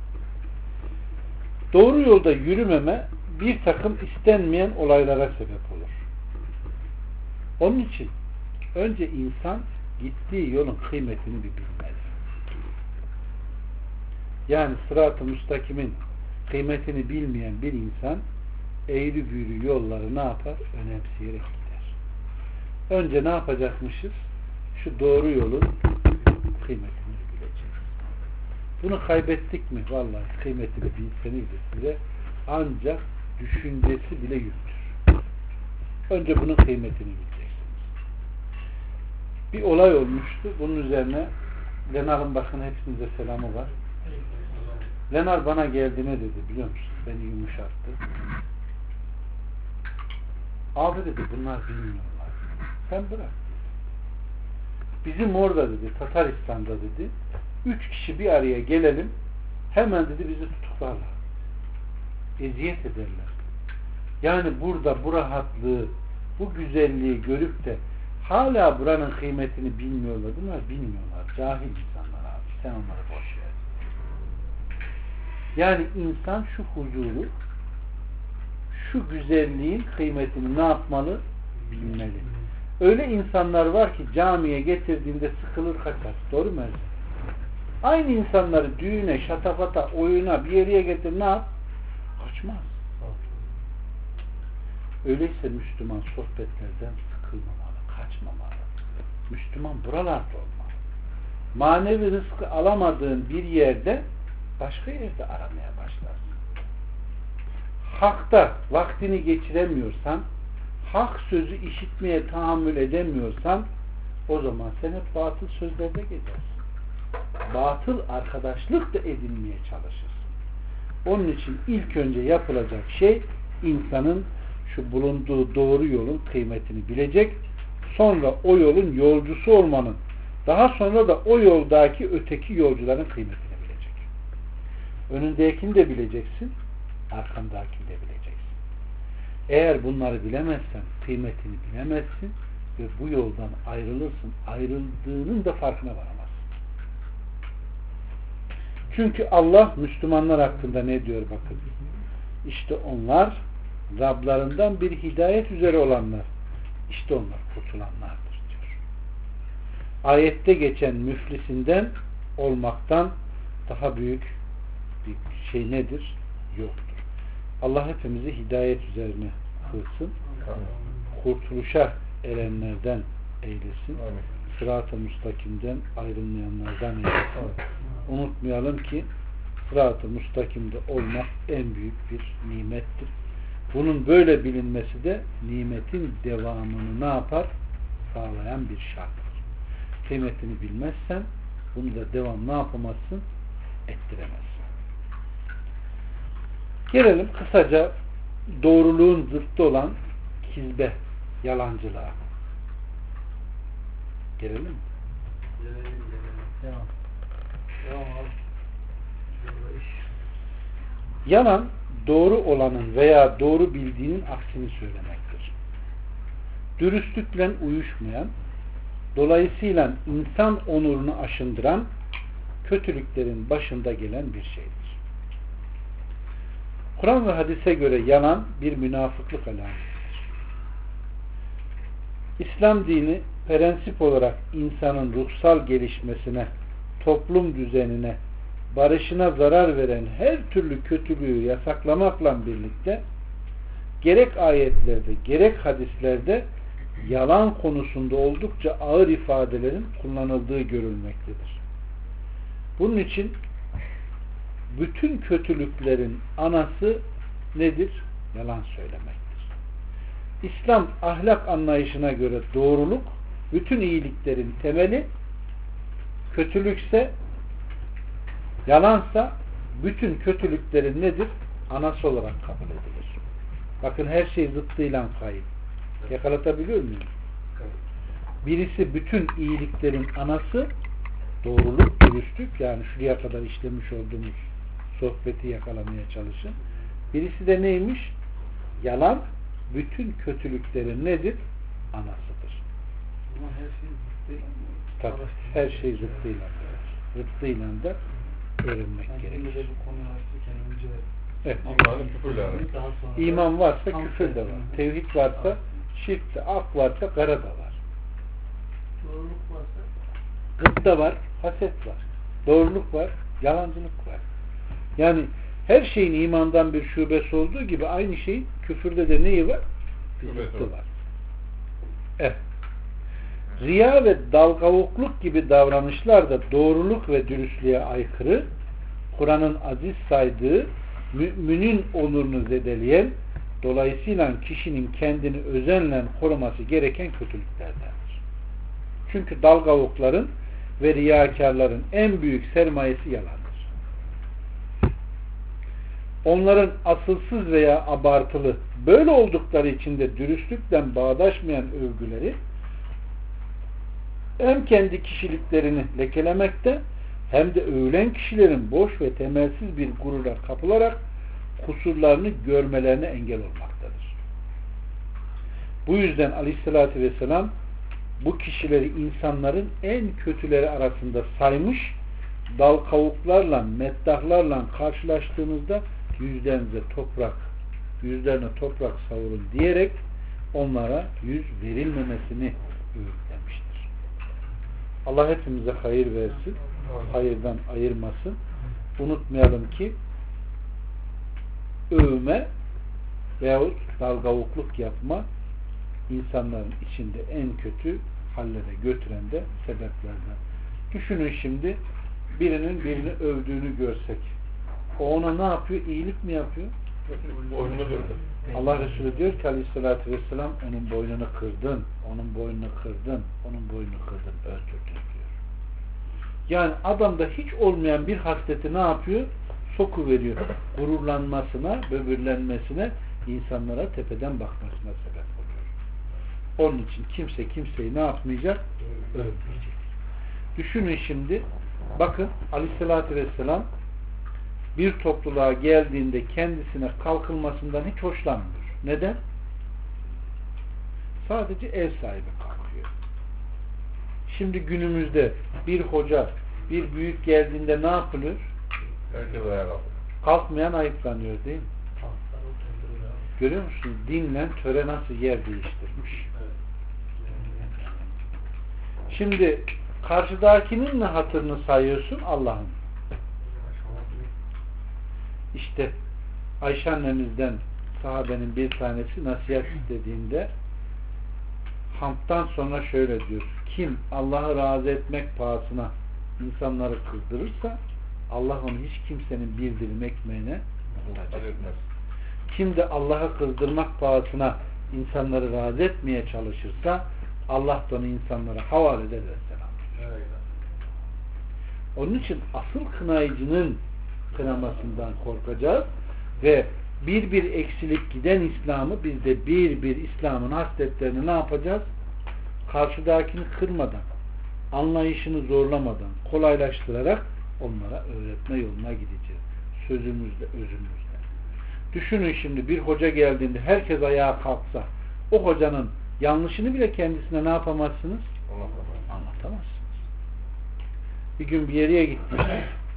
Doğru yolda yürümeme bir takım istenmeyen olaylara sebep olur. Onun için önce insan gittiği yolun kıymetini bir bilmeli. Yani sırat-ı müstakimin kıymetini bilmeyen bir insan eğri büğrü yolları ne yapar? Önemseyerek gider. Önce ne yapacakmışız? Şu doğru yolun kıymetini bileceğiz. Bunu kaybettik mi? Vallahi kıymetini bilseniz de size ancak düşüncesi bile yüktür. Önce bunun kıymetini bileceksiniz. Bir olay olmuştu. Bunun üzerine Lenar'ın bakın hepsinize selamı var. Lenar bana geldi ne dedi biliyor musun? Beni yumuşattı. Abi dedi bunlar bilmiyorlar. Sen bırak. Bizim orada dedi Tataristan'da dedi üç kişi bir araya gelelim hemen dedi bizi tutuklarlar. Eziyet ederler. Yani burada bu rahatlığı bu güzelliği görüp de hala buranın kıymetini bilmiyorlar. Bunlar bilmiyorlar. Cahil insanlar abi. Sen onları boş ver. Yani insan şu huzuru şu güzelliğin kıymetini ne yapmalı? Bilmeli. Öyle insanlar var ki camiye getirdiğinde sıkılır kaçar. Doğru mu? Aynı insanları düğüne, şatafata, oyuna bir yere getir ne yap? Kaçmaz. Öyleyse Müslüman sohbetlerden sıkılmamalı, kaçmamalı. Müslüman buralarda olmalı. Manevi rızkı alamadığın bir yerde başka yerde aramaya başlarsın. Hakta vaktini geçiremiyorsan, hak sözü işitmeye tahammül edemiyorsan o zaman sen hep batıl sözlerde gezersin. Batıl arkadaşlık da edinmeye çalışırsın. Onun için ilk önce yapılacak şey insanın şu bulunduğu doğru yolun kıymetini bilecek. Sonra o yolun yolcusu olmanın, daha sonra da o yoldaki öteki yolcuların kıymetini bilecek. Önündekini de bileceksin, arkandakini de bileceksin. Eğer bunları bilemezsen kıymetini bilemezsin ve bu yoldan ayrılırsın. Ayrıldığının da farkına varamazsın. Çünkü Allah Müslümanlar hakkında ne diyor bakın. İşte onlar Rablarından bir hidayet üzere olanlar. İşte onlar kurtulanlardır diyor. Ayette geçen müflisinden olmaktan daha büyük bir şey nedir? Yoktur. Allah hepimizi hidayet üzerine kılsın. Kurtuluşa erenlerden eylesin. Sırat-ı müstakimden ayrılmayanlardan eylesin. Unutmayalım ki sırat-ı müstakimde olmak en büyük bir nimettir. Bunun böyle bilinmesi de nimetin devamını ne yapar? Sağlayan bir şarttır. Kıymetini bilmezsen bunu da devam ne yapamazsın? Ettiremezsin. Gelelim kısaca doğruluğun zıttı olan kizbe, yalancılığa. Gelelim mi? Gelelim, gelelim. Devam. Devam abi. Yalan doğru olanın veya doğru bildiğinin aksini söylemektir. Dürüstlükle uyuşmayan, dolayısıyla insan onurunu aşındıran kötülüklerin başında gelen bir şeydir. Kur'an ve hadise göre yalan bir münafıklık alametidir. İslam dini prensip olarak insanın ruhsal gelişmesine, toplum düzenine, barışına zarar veren her türlü kötülüğü yasaklamakla birlikte gerek ayetlerde gerek hadislerde yalan konusunda oldukça ağır ifadelerin kullanıldığı görülmektedir. Bunun için bütün kötülüklerin anası nedir? Yalan söylemektir. İslam ahlak anlayışına göre doğruluk bütün iyiliklerin temeli, kötülükse, yalansa bütün kötülüklerin nedir? Anası olarak kabul edilir. Bakın her şey zıttıyla kayıp. Yakalatabiliyor muyum? Birisi bütün iyiliklerin anası, doğruluk, dürüstlük, yani şuraya kadar işlemiş olduğumuz sohbeti yakalamaya çalışın. Birisi de neymiş? Yalan, bütün kötülüklerin nedir? Anasıdır. Ama her şey zıttıyla mı? Tabii, her şey zıttıyla. Zıttıyla da öğrenmek Yani gerekir. de bu konuyu açtıkken önce Evet. İmanın küfürleri. daha sonra İman varsa Tam küfür de tersi. var. Tevhid varsa şirk de, ak varsa gara da var. doğruluk varsa Gıpta var, haset var. Doğruluk var, yalancılık var. Yani her şeyin imandan bir şubesi olduğu gibi aynı şeyin küfürde de neyi var? Bir zıttı var. Evet. Riya ve dalgavukluk gibi davranışlar da doğruluk ve dürüstlüğe aykırı, Kur'an'ın aziz saydığı, müminin onurunu zedeleyen, dolayısıyla kişinin kendini özenle koruması gereken kötülüklerdendir. Çünkü dalgavukların ve riyakarların en büyük sermayesi yalandır. Onların asılsız veya abartılı, böyle oldukları için de dürüstlükle bağdaşmayan övgüleri hem kendi kişiliklerini lekelemekte hem de övülen kişilerin boş ve temelsiz bir gurura kapılarak kusurlarını görmelerine engel olmaktadır. Bu yüzden Aleyhisselatü Vesselam bu kişileri insanların en kötüleri arasında saymış, dal kavuklarla, meddahlarla karşılaştığınızda yüzlerinize toprak, yüzlerine toprak savurun diyerek onlara yüz verilmemesini öğütlemiştir. Allah hepimize hayır versin, hayırdan ayırmasın. Unutmayalım ki övme veyahut dalgavukluk yapma insanların içinde en kötü hallere götüren de sebeplerden. Düşünün şimdi birinin birini övdüğünü görsek. O ona ne yapıyor? İyilik mi yapıyor? Boynunu kırdı. Allah Resulü diyor ki Aleyhisselatü Vesselam onun boynunu kırdın, onun boynunu kırdın, onun boynunu kırdın, öldürdün diyor. Yani adamda hiç olmayan bir hasleti ne yapıyor? Sokuveriyor. Gururlanmasına, böbürlenmesine, insanlara tepeden bakmasına sebep oluyor. Onun için kimse kimseyi ne yapmayacak? Öldürecek. Düşünün şimdi, bakın Aleyhisselatü Vesselam bir topluluğa geldiğinde kendisine kalkılmasından hiç hoşlanmıyor. Neden? Sadece ev sahibi kalkıyor. Şimdi günümüzde bir hoca, bir büyük geldiğinde ne yapılır? Herkes ayağa kalkıyor. Kalkmayan ayıplanıyor değil mi? Görüyor musunuz? Dinle töre nasıl yer değiştirmiş. Şimdi karşıdakinin ne hatırını sayıyorsun? Allah'ın. İşte Ayşe annemizden sahabenin bir tanesi nasihat istediğinde hamdtan sonra şöyle diyor. Kim Allah'ı razı etmek pahasına insanları kızdırırsa Allah onu hiç kimsenin bir dilim ekmeğine muhtaç etmez. Kim de Allah'ı kızdırmak pahasına insanları razı etmeye çalışırsa Allah da onu insanlara havale eder ve selam. Onun için asıl kınayıcının kınamasından korkacağız ve bir bir eksilik giden İslam'ı biz de bir bir İslam'ın hasletlerini ne yapacağız? Karşıdakini kırmadan, anlayışını zorlamadan, kolaylaştırarak onlara öğretme yoluna gideceğiz. Sözümüzle, özümüzle. Düşünün şimdi bir hoca geldiğinde herkes ayağa kalksa o hocanın yanlışını bile kendisine ne yapamazsınız? Anlatamazsınız. Bir gün bir yere gitmiştik.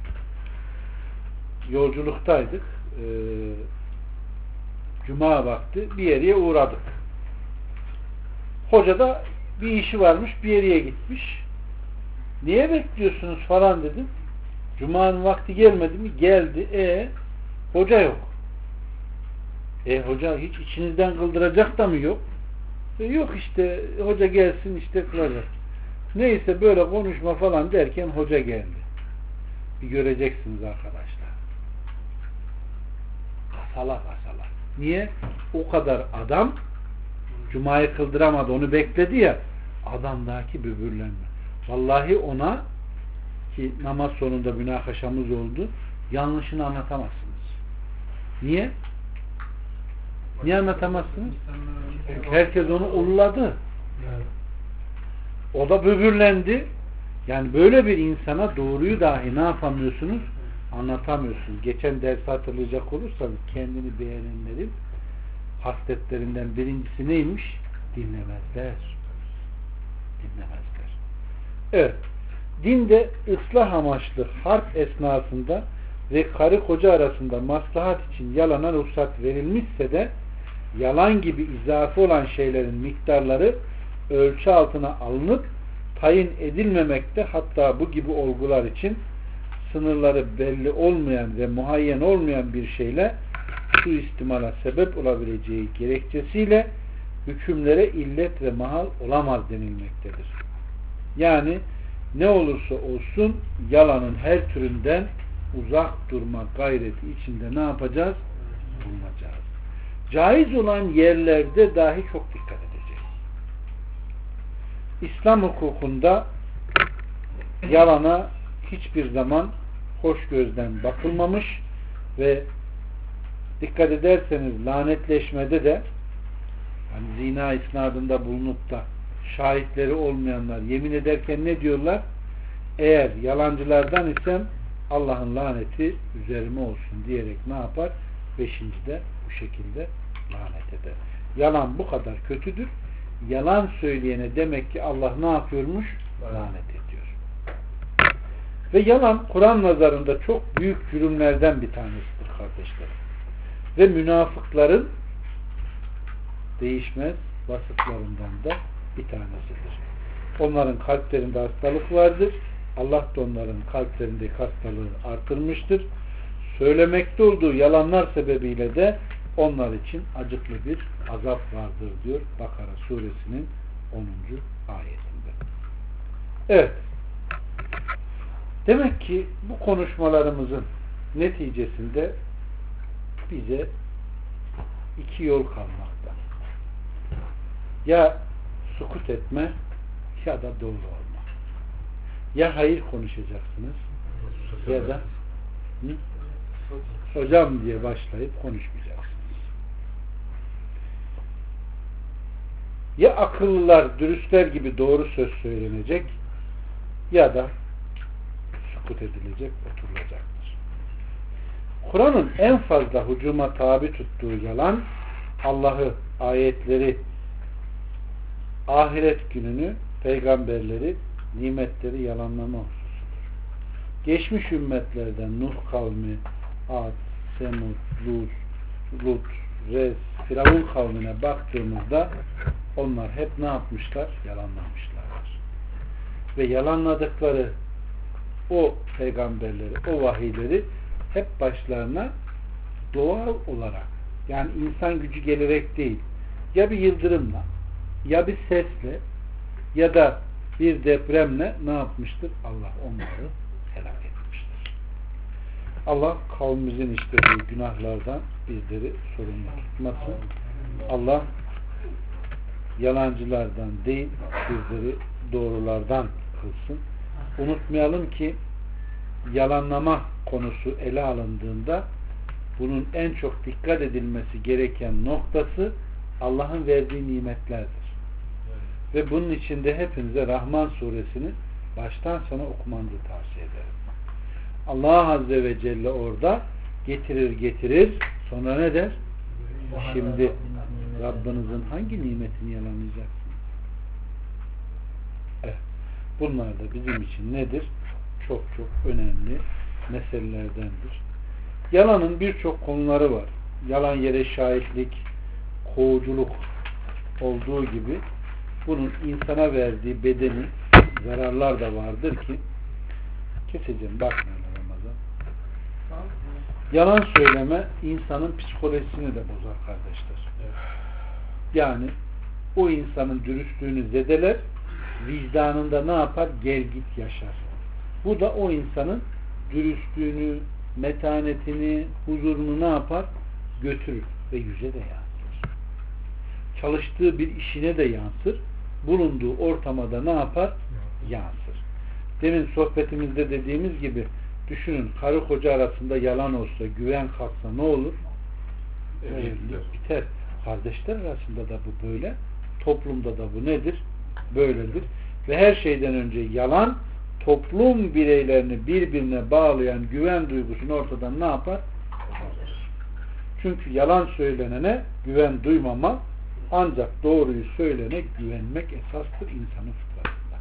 Yolculuktaydık. Ee, Cuma vakti bir yere uğradık. Hoca da bir işi varmış, bir yere gitmiş. Niye bekliyorsunuz falan dedim. Cuma'nın vakti gelmedi mi? Geldi. E hoca yok. E hoca hiç içinizden kıldıracak da mı yok? E, yok işte hoca gelsin işte kılacak. Neyse böyle konuşma falan derken hoca geldi. Bir göreceksiniz arkadaşlar. Kasalar kasalar. Niye? O kadar adam Cuma'yı kıldıramadı. Onu bekledi ya. Adamdaki böbürlenme. Vallahi ona ki namaz sonunda münakaşamız oldu. Yanlışını anlatamazsınız. Niye? Niye anlatamazsınız? Çünkü herkes onu ulladı. O da böbürlendi. Yani böyle bir insana doğruyu dahi ne yapamıyorsunuz? Anlatamıyorsunuz. Geçen dersi hatırlayacak olursanız kendini beğenenlerin hasletlerinden birincisi neymiş? Dinlemezler. Dinlemezler. Evet. Dinde ıslah amaçlı harp esnasında ve karı koca arasında maslahat için yalana ruhsat verilmişse de yalan gibi izafi olan şeylerin miktarları ölçü altına alınıp tayin edilmemekte, hatta bu gibi olgular için sınırları belli olmayan ve muayyen olmayan bir şeyle suistimala sebep olabileceği gerekçesiyle hükümlere illet ve mahal olamaz denilmektedir. Yani ne olursa olsun yalanın her türünden uzak durma gayreti içinde ne yapacağız? Bulunacağız. Caiz olan yerlerde dahi çok dikkat edeceğiz. İslam hukukunda yalana hiçbir zaman hoş gözden bakılmamış ve dikkat ederseniz lanetleşmede de yani zina isnadında bulunup da şahitleri olmayanlar yemin ederken ne diyorlar? Eğer yalancılardan isem Allah'ın laneti üzerime olsun diyerek ne yapar? Beşincide bu şekilde lanet eder. Yalan bu kadar kötüdür. Yalan söyleyene demek ki Allah ne yapıyormuş? Lanet ediyor. Ve yalan Kur'an nazarında çok büyük cürümlerden bir tanesidir kardeşlerim. Ve münafıkların değişmez vasıflarından da bir tanesidir. Onların kalplerinde hastalık vardır. Allah da onların kalplerindeki hastalığı artırmıştır. Söylemekte olduğu yalanlar sebebiyle de onlar için acıklı bir azap vardır diyor Bakara suresinin onuncu ayetinde. Evet. Demek ki bu konuşmalarımızın neticesinde bize iki yol kalmakta. Ya sukut etme ya da doğru olma. Ya hayır konuşacaksınız ya da hı? hocam diye başlayıp konuşmayacaksınız. Ya akıllılar, dürüstler gibi doğru söz söylenecek ya da sukut edilecek, oturulacaktır. Kur'an'ın en fazla hücuma tabi tuttuğu yalan Allah'ı, ayetleri, ahiret gününü, peygamberleri, nimetleri yalanlama hususudur. Geçmiş ümmetlerden Nuh kavmi, Ad, Semud, Lut, Lut, Rez, Firavun kavmine baktığımızda onlar hep ne yapmışlar? Yalanlamışlardır. Ve yalanladıkları o peygamberleri, o vahiyleri hep başlarına doğal olarak, yani insan gücü gelerek değil, ya bir yıldırımla, ya bir sesle, ya da bir depremle ne yapmıştır? Allah onları helak etmiştir. Allah kavmimizin işlediği günahlardan bizleri sorumlu tutmasın. Allah yalancılardan değil, bizleri doğrulardan kılsın. Unutmayalım ki yalanlama konusu ele alındığında bunun en çok dikkat edilmesi gereken noktası Allah'ın verdiği nimetlerdir. Ve bunun içinde hepinize Rahman suresini baştan sona okumanızı tavsiye ederim. Allah Azze ve Celle orada getirir getirir, Sonra ne der? Şimdi Rabbinizin hangi nimetini yalanlayacaksınız? Evet. Bunlar da bizim için nedir? Çok çok önemli meselelerdendir. Yalanın birçok konuları var. Yalan yere şahitlik, kovuculuk olduğu gibi bunun insana verdiği bedeni zararlar da vardır ki keseceğim, bakmayalım Ramazan. Yalan söyleme insanın psikolojisini de bozar kardeşler. Yani o insanın dürüstlüğünü zedeler, vicdanında ne yapar? Gel git yaşar. Bu da o insanın dürüstlüğünü, metanetini, huzurunu ne yapar? Götürür ve yüze de yansır. Çalıştığı bir işine de yansır. Bulunduğu ortama da ne yapar? Yansır. Demin sohbetimizde dediğimiz gibi düşünün, karı koca arasında yalan olsa, güven kalksa ne olur? Evlilik biter. Kardeşler arasında da bu böyle. Toplumda da bu nedir? Böyledir. Ve her şeyden önce yalan toplum bireylerini birbirine bağlayan güven duygusunu ortadan ne yapar? Çünkü yalan söylenene güven duymama, ancak doğruyu söylene güvenmek esastır insanın fıtratında.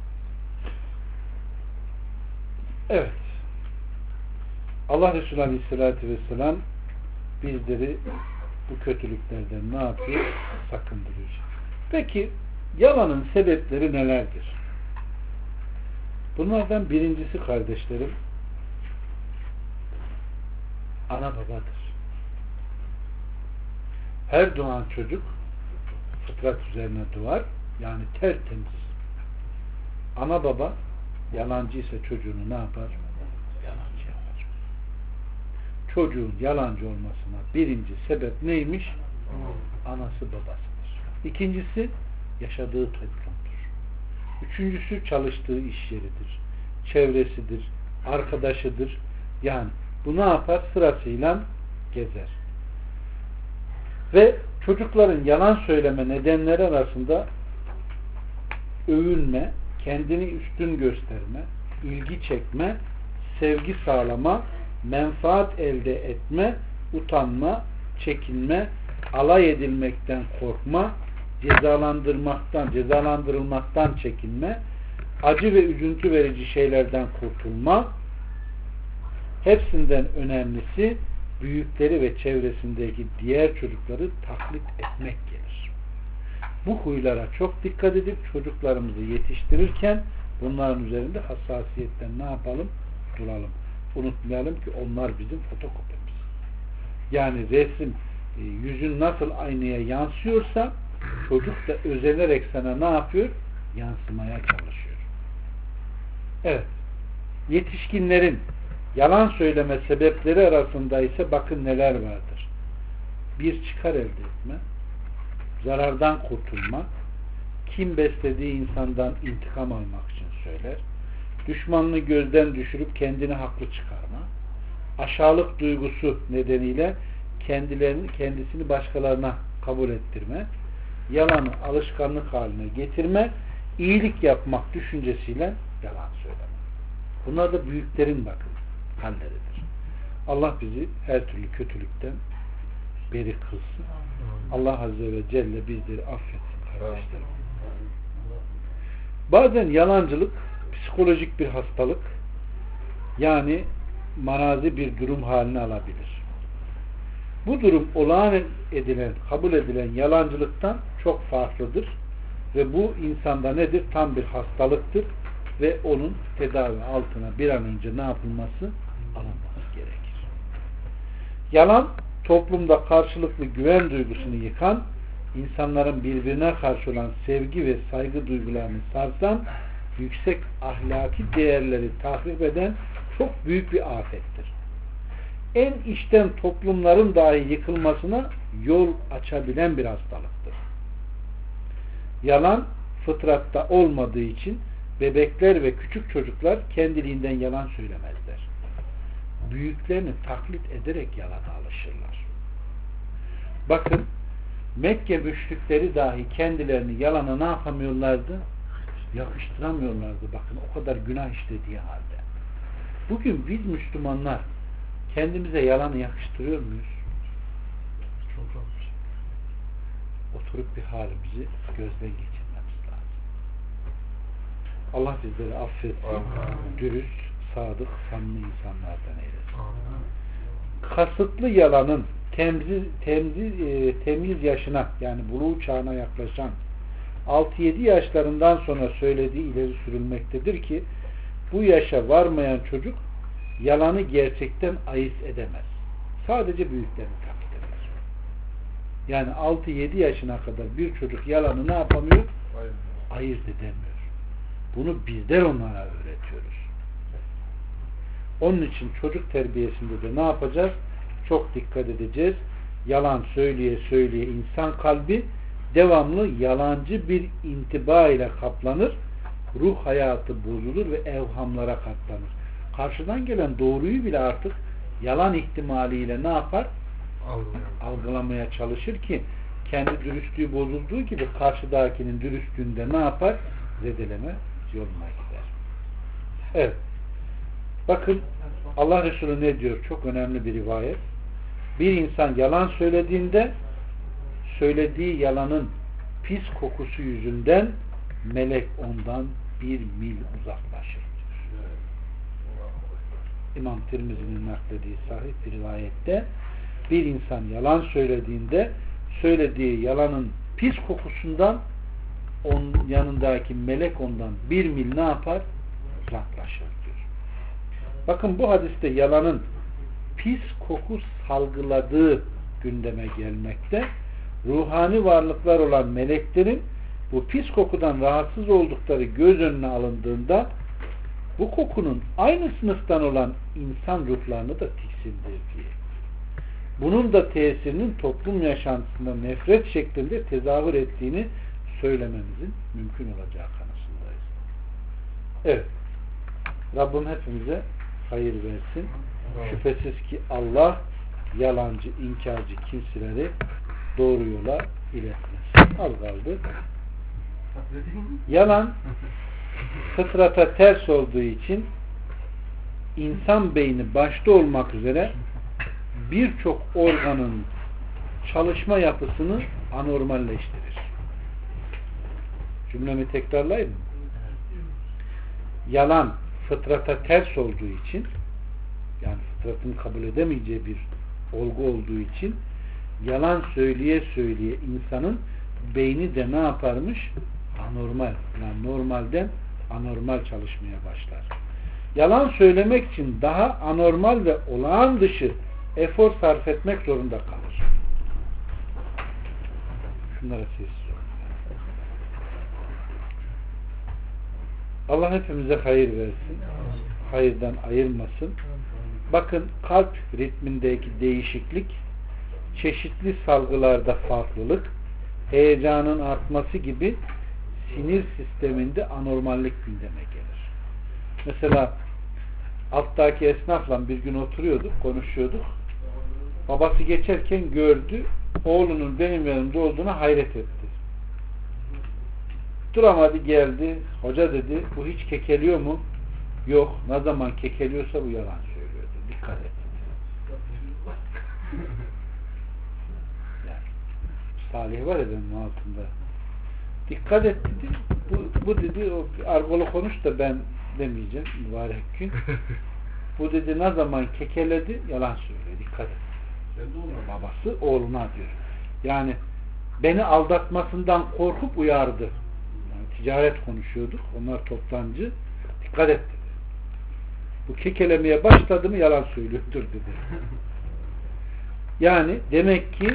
Evet. Allah Resulü Aleyhisselatü Vesselam bizleri bu kötülüklerden ne yapıyor? Sakındırıyor. Peki yalanın sebepleri nelerdir? Bunlardan birincisi kardeşlerim ana babadır. Her doğan çocuk fıtrat üzerine doğar. Yani tertemiz. Ana baba yalancı ise çocuğunu ne yapar? Yalancı yapar. Çocuğun yalancı olmasına birinci sebep neymiş? Anası babasıdır. İkincisi yaşadığı toplumdur. Üçüncüsü çalıştığı iş yeridir. Çevresidir. Arkadaşıdır. Yani bu ne yapar? Sırasıyla gezer. Ve çocukların yalan söyleme nedenleri arasında övünme, kendini üstün gösterme, ilgi çekme, sevgi sağlama, menfaat elde etme, utanma, çekinme, alay edilmekten korkma, cezalandırmaktan, cezalandırılmaktan çekinme, acı ve üzüntü verici şeylerden kurtulma, hepsinden önemlisi büyükleri ve çevresindeki diğer çocukları taklit etmek gelir. Bu huylara çok dikkat edip çocuklarımızı yetiştirirken bunların üzerinde hassasiyetten ne yapalım? Duralım. Unutmayalım ki onlar bizim fotokopimiz. Yani resim, yüzün nasıl aynaya yansıyorsa çocuk da özenerek sana ne yapıyor? Yansımaya çalışıyor. Evet. Yetişkinlerin yalan söyleme sebepleri arasında ise bakın neler vardır. Bir, çıkar elde etme, zarardan kurtulma, kim beslediği insandan intikam almak için söyler, düşmanını gözden düşürüp kendini haklı çıkarma, aşağılık duygusu nedeniyle kendilerini, kendisini başkalarına kabul ettirme, yalanı alışkanlık haline getirme, iyilik yapmak düşüncesiyle yalan söyleme. Bunlar da büyüklerin bakın halleridir. Allah bizi her türlü kötülükten beri kılsın. Allah Azze ve Celle bizleri affetsin kardeşlerim. Bazen yalancılık psikolojik bir hastalık, yani marazi bir durum haline alabilir. Bu durum olağan edilen, kabul edilen yalancılıktan çok farklıdır ve bu insanda nedir? Tam bir hastalıktır ve onun tedavi altına bir an önce ne yapılması? Alınması gerekir. Yalan toplumda karşılıklı güven duygusunu yıkan, insanların birbirine karşı olan sevgi ve saygı duygularını sarsan, yüksek ahlaki değerleri tahrip eden çok büyük bir afettir. En içten toplumların dahi yıkılmasına yol açabilen bir hastalıktır. Yalan fıtratta olmadığı için bebekler ve küçük çocuklar kendiliğinden yalan söylemezler. Büyüklerini taklit ederek yalana alışırlar. Bakın Mekke müşrikleri dahi kendilerini yalana ne yapamıyorlardı? Yakıştıramıyorlardı. Bakın o kadar günah işlediği halde. Bugün biz Müslümanlar kendimize yalanı yakıştırıyor muyuz? oturup bir halimizi gözden geçirmemiz lazım. Allah bizleri affetsin. Amin. Dürüst, sadık, samimi insanlardan eylesin. Kasıtlı yalanın temyiz, temyiz, e, temyiz yaşına yani buluğ çağına yaklaşan altı yedi yaşlarından sonra söylediği ileri sürülmektedir ki bu yaşa varmayan çocuk yalanı gerçekten ayırt edemez. Sadece büyüklerini taklit eder. Yani altı yedi yaşına kadar bir çocuk yalanı ne yapamıyor? Hayır. Ayırt edemiyor. Bunu bizler onlara öğretiyoruz. Onun için çocuk terbiyesinde de ne yapacağız? Çok dikkat edeceğiz. Yalan söyleye söyleye insan kalbi devamlı yalancı bir intiba ile kaplanır. Ruh hayatı bozulur ve evhamlara katlanır. Karşıdan gelen doğruyu bile artık yalan ihtimaliyle ne yapar? Algılamaya çalışır ki kendi dürüstlüğü bozulduğu gibi karşıdakinin dürüstlüğünde ne yapar? Zedeleme yoluna gider. Evet. Bakın Allah Resulü ne diyor? Çok önemli bir rivayet. Bir insan yalan söylediğinde söylediği yalanın pis kokusu yüzünden melek ondan bir mil uzaklaşır diyor. İmam Tirmizi'nin naklediği sahih bir rivayette bir insan yalan söylediğinde söylediği yalanın pis kokusundan onun yanındaki melek ondan bir mil ne yapar? Uzaklaşır diyor. Bakın bu hadiste yalanın pis koku salgıladığı gündeme gelmekte. Ruhani varlıklar olan meleklerin bu pis kokudan rahatsız oldukları göz önüne alındığında bu kokunun aynı sınıftan olan insan ruhlarını da tiksindirdiği, bunun da tesirinin toplum yaşantısında nefret şeklinde tezahür ettiğini söylememizin mümkün olacağı kanısındayız. Evet. Rabbim hepimize hayır versin. Evet. Şüphesiz ki Allah yalancı, inkarcı kimseleri doğru yola iletmesin. Al kaldı. Yalan fıtrata ters olduğu için insan beyni başta olmak üzere birçok organın çalışma yapısını anormalleştirir. Cümlemi tekrarlayayım mı? Yalan fıtrata ters olduğu için, yani fıtratın kabul edemeyeceği bir olgu olduğu için yalan söyleye söyleye insanın beyni de ne yaparmış? Anormal. Yani normalden anormal çalışmaya başlar. Yalan söylemek için daha anormal ve olağan dışı efor sarf etmek zorunda kalır. Şunlara sessiz olun. Allah hepimize hayır versin. Hayırdan ayırmasın. Bakın kalp ritmindeki değişiklik, çeşitli salgılarda farklılık, heyecanın artması gibi sinir sisteminde anormallik gündeme gelir. Mesela alttaki esnafla bir gün oturuyorduk, konuşuyorduk. Babası geçerken gördü, oğlunun benim yanımda olduğuna hayret etti. Duramadı, geldi. Hoca dedi, bu hiç kekeliyor mu? Yok. Ne zaman kekeliyorsa bu yalan söylüyordu. Dikkat et. Yani, Salih var ya benim altında. Dikkat et dedi. Bu, bu dedi, o argolu konuş da ben demeyeceğim mübarek gün. Bu dedi ne zaman kekeledi? Yalan söylüyor. Dikkat et. Babası oğluna diyor. Yani beni aldatmasından korkup uyardı. Yani ticaret konuşuyorduk. Onlar toptancı. Dikkat et dedi. Bu kekelemeye başladı mı yalan söylüyordur dedi. Yani demek ki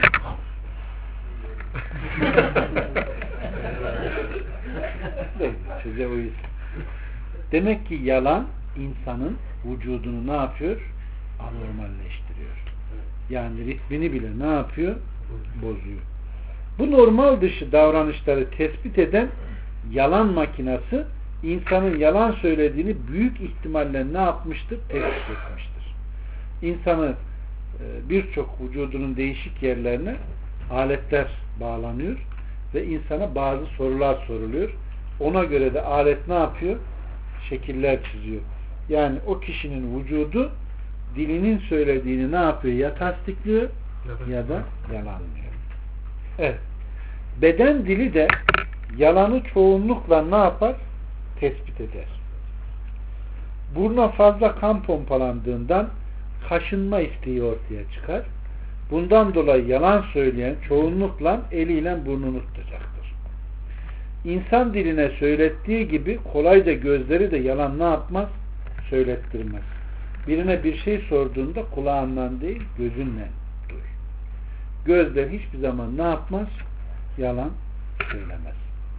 size uyuz. Demek ki yalan insanın vücudunu ne yapıyor? Anormalleştiriyor. Yani ritmini bile ne yapıyor? Bozuyor. Bu normal dışı davranışları tespit eden yalan makinası insanın yalan söylediğini büyük ihtimalle ne yapmıştır? Tespit etmiştir. İnsanı birçok vücudunun değişik yerlerine aletler bağlanıyor ve insana bazı sorular soruluyor. Ona göre de alet ne yapıyor? Şekiller çiziyor. Yani o kişinin vücudu dilinin söylediğini ne yapıyor? Ya tasdikliyor ya da yalanlıyor. Evet. Beden dili de yalanı çoğunlukla ne yapar? Tespit eder. Buruna fazla kan pompalandığından kaşınma isteği ortaya çıkar. Bundan dolayı yalan söyleyen çoğunlukla eliyle burnunu tutacaktır. İnsan diline söylettiği gibi kolayca gözleri de yalan ne yapmaz? Söylettirmez. Birine bir şey sorduğunda kulağından değil gözünle duy. Gözler hiçbir zaman ne yapmaz? Yalan söylemez.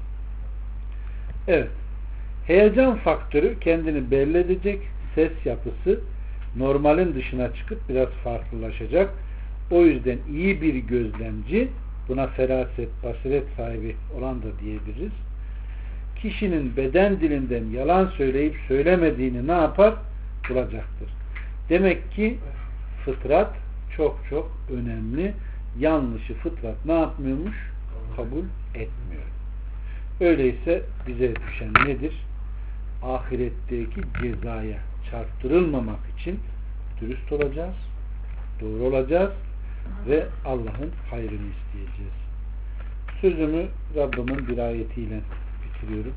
Evet. Heyecan faktörü kendini belli edecek, ses yapısı normalin dışına çıkıp biraz farklılaşacak. O yüzden iyi bir gözlemci, buna feraset, basiret sahibi olan da diyebiliriz. Kişinin beden dilinden yalan söyleyip söylemediğini ne yapar? Bulacaktır. Demek ki fıtrat çok çok önemli. Yanlışı fıtrat ne yapmıyormuş? Kabul etmiyor. Öyleyse bize düşen nedir? Ahiretteki cezaya çarptırılmamak için dürüst olacağız, doğru olacağız ve Allah'ın hayrını isteyeceğiz. Sözümü Rabbimin bir ayetiyle bitiriyorum.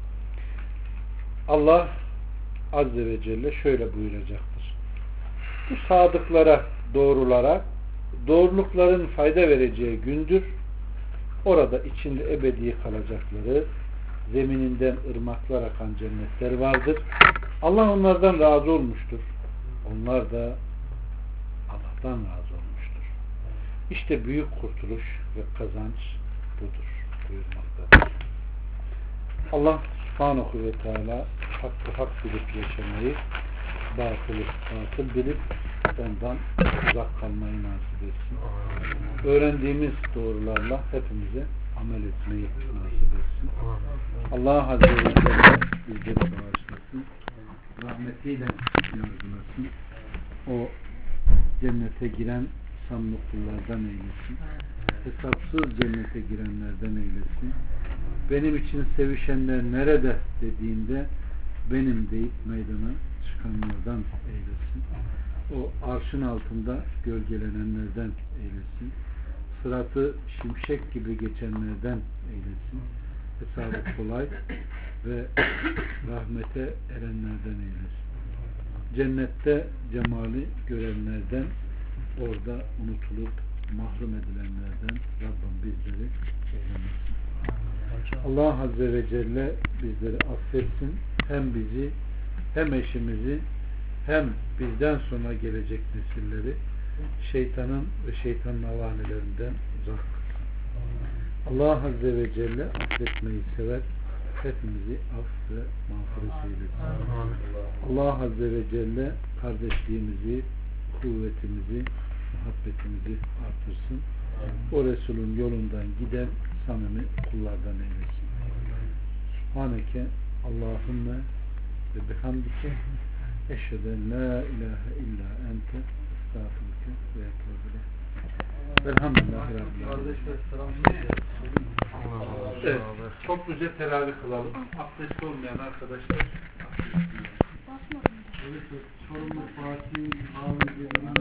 Allah Azze ve Celle şöyle buyuracaktır. Bu sadıklara, doğrulara doğrulukların fayda vereceği gündür. Orada içinde ebedi kalacakları, zemininden ırmaklar akan cennetler vardır. Allah onlardan razı olmuştur. Onlar da Allah'tan razı olmuştur. İşte büyük kurtuluş ve kazanç budur buyurmaktadır. Allah Subhanahu ve Teala hakkı hak bilip yaşamayı, batılı batıl bilip ondan uzak kalmayı nasip etsin. Öğrendiğimiz doğrularla hepimize amel etmeyi nasip etsin. Allah Azze ve Celle bizleri bağışlasın. Rahmetiyle yargılasın. O cennete giren samimi kullardan eylesin. Hesapsız cennete girenlerden eylesin. Benim için sevişenler nerede dediğinde benim deyip meydana çıkanlardan eylesin. O arşın altında gölgelenenlerden eylesin. Sıratı şimşek gibi geçenlerden eylesin. Hesabı kolay ve rahmete erenlerden eylesin. Cennette cemali görenlerden, orada unutulup mahrum edilenlerden Rabbim bizleri eylemesin. Allah Azze ve Celle bizleri affetsin. Hem bizi hem eşimizi hem bizden sonra gelecek nesilleri şeytanın ve şeytanın avanilerinden uzak kılsın. Allah Azze ve Celle affetmeyi sever. Hepimizi af ve mağfiret eylesin. Allah Azze ve Celle kardeşliğimizi, kuvvetimizi, muhabbetimizi artırsın. O Resul'ün yolundan giden samimi kullardan eylesin. Subhaneke Allahümme ve bihamdike eşheden la ilahe illa ente estağfurüke ve etûbü Velhamdülillahi Rabbil Alemin. Evet, topluca teravih kılalım. Abdest olmayan arkadaşlar abdest. Evet, sorumlu Fatih'in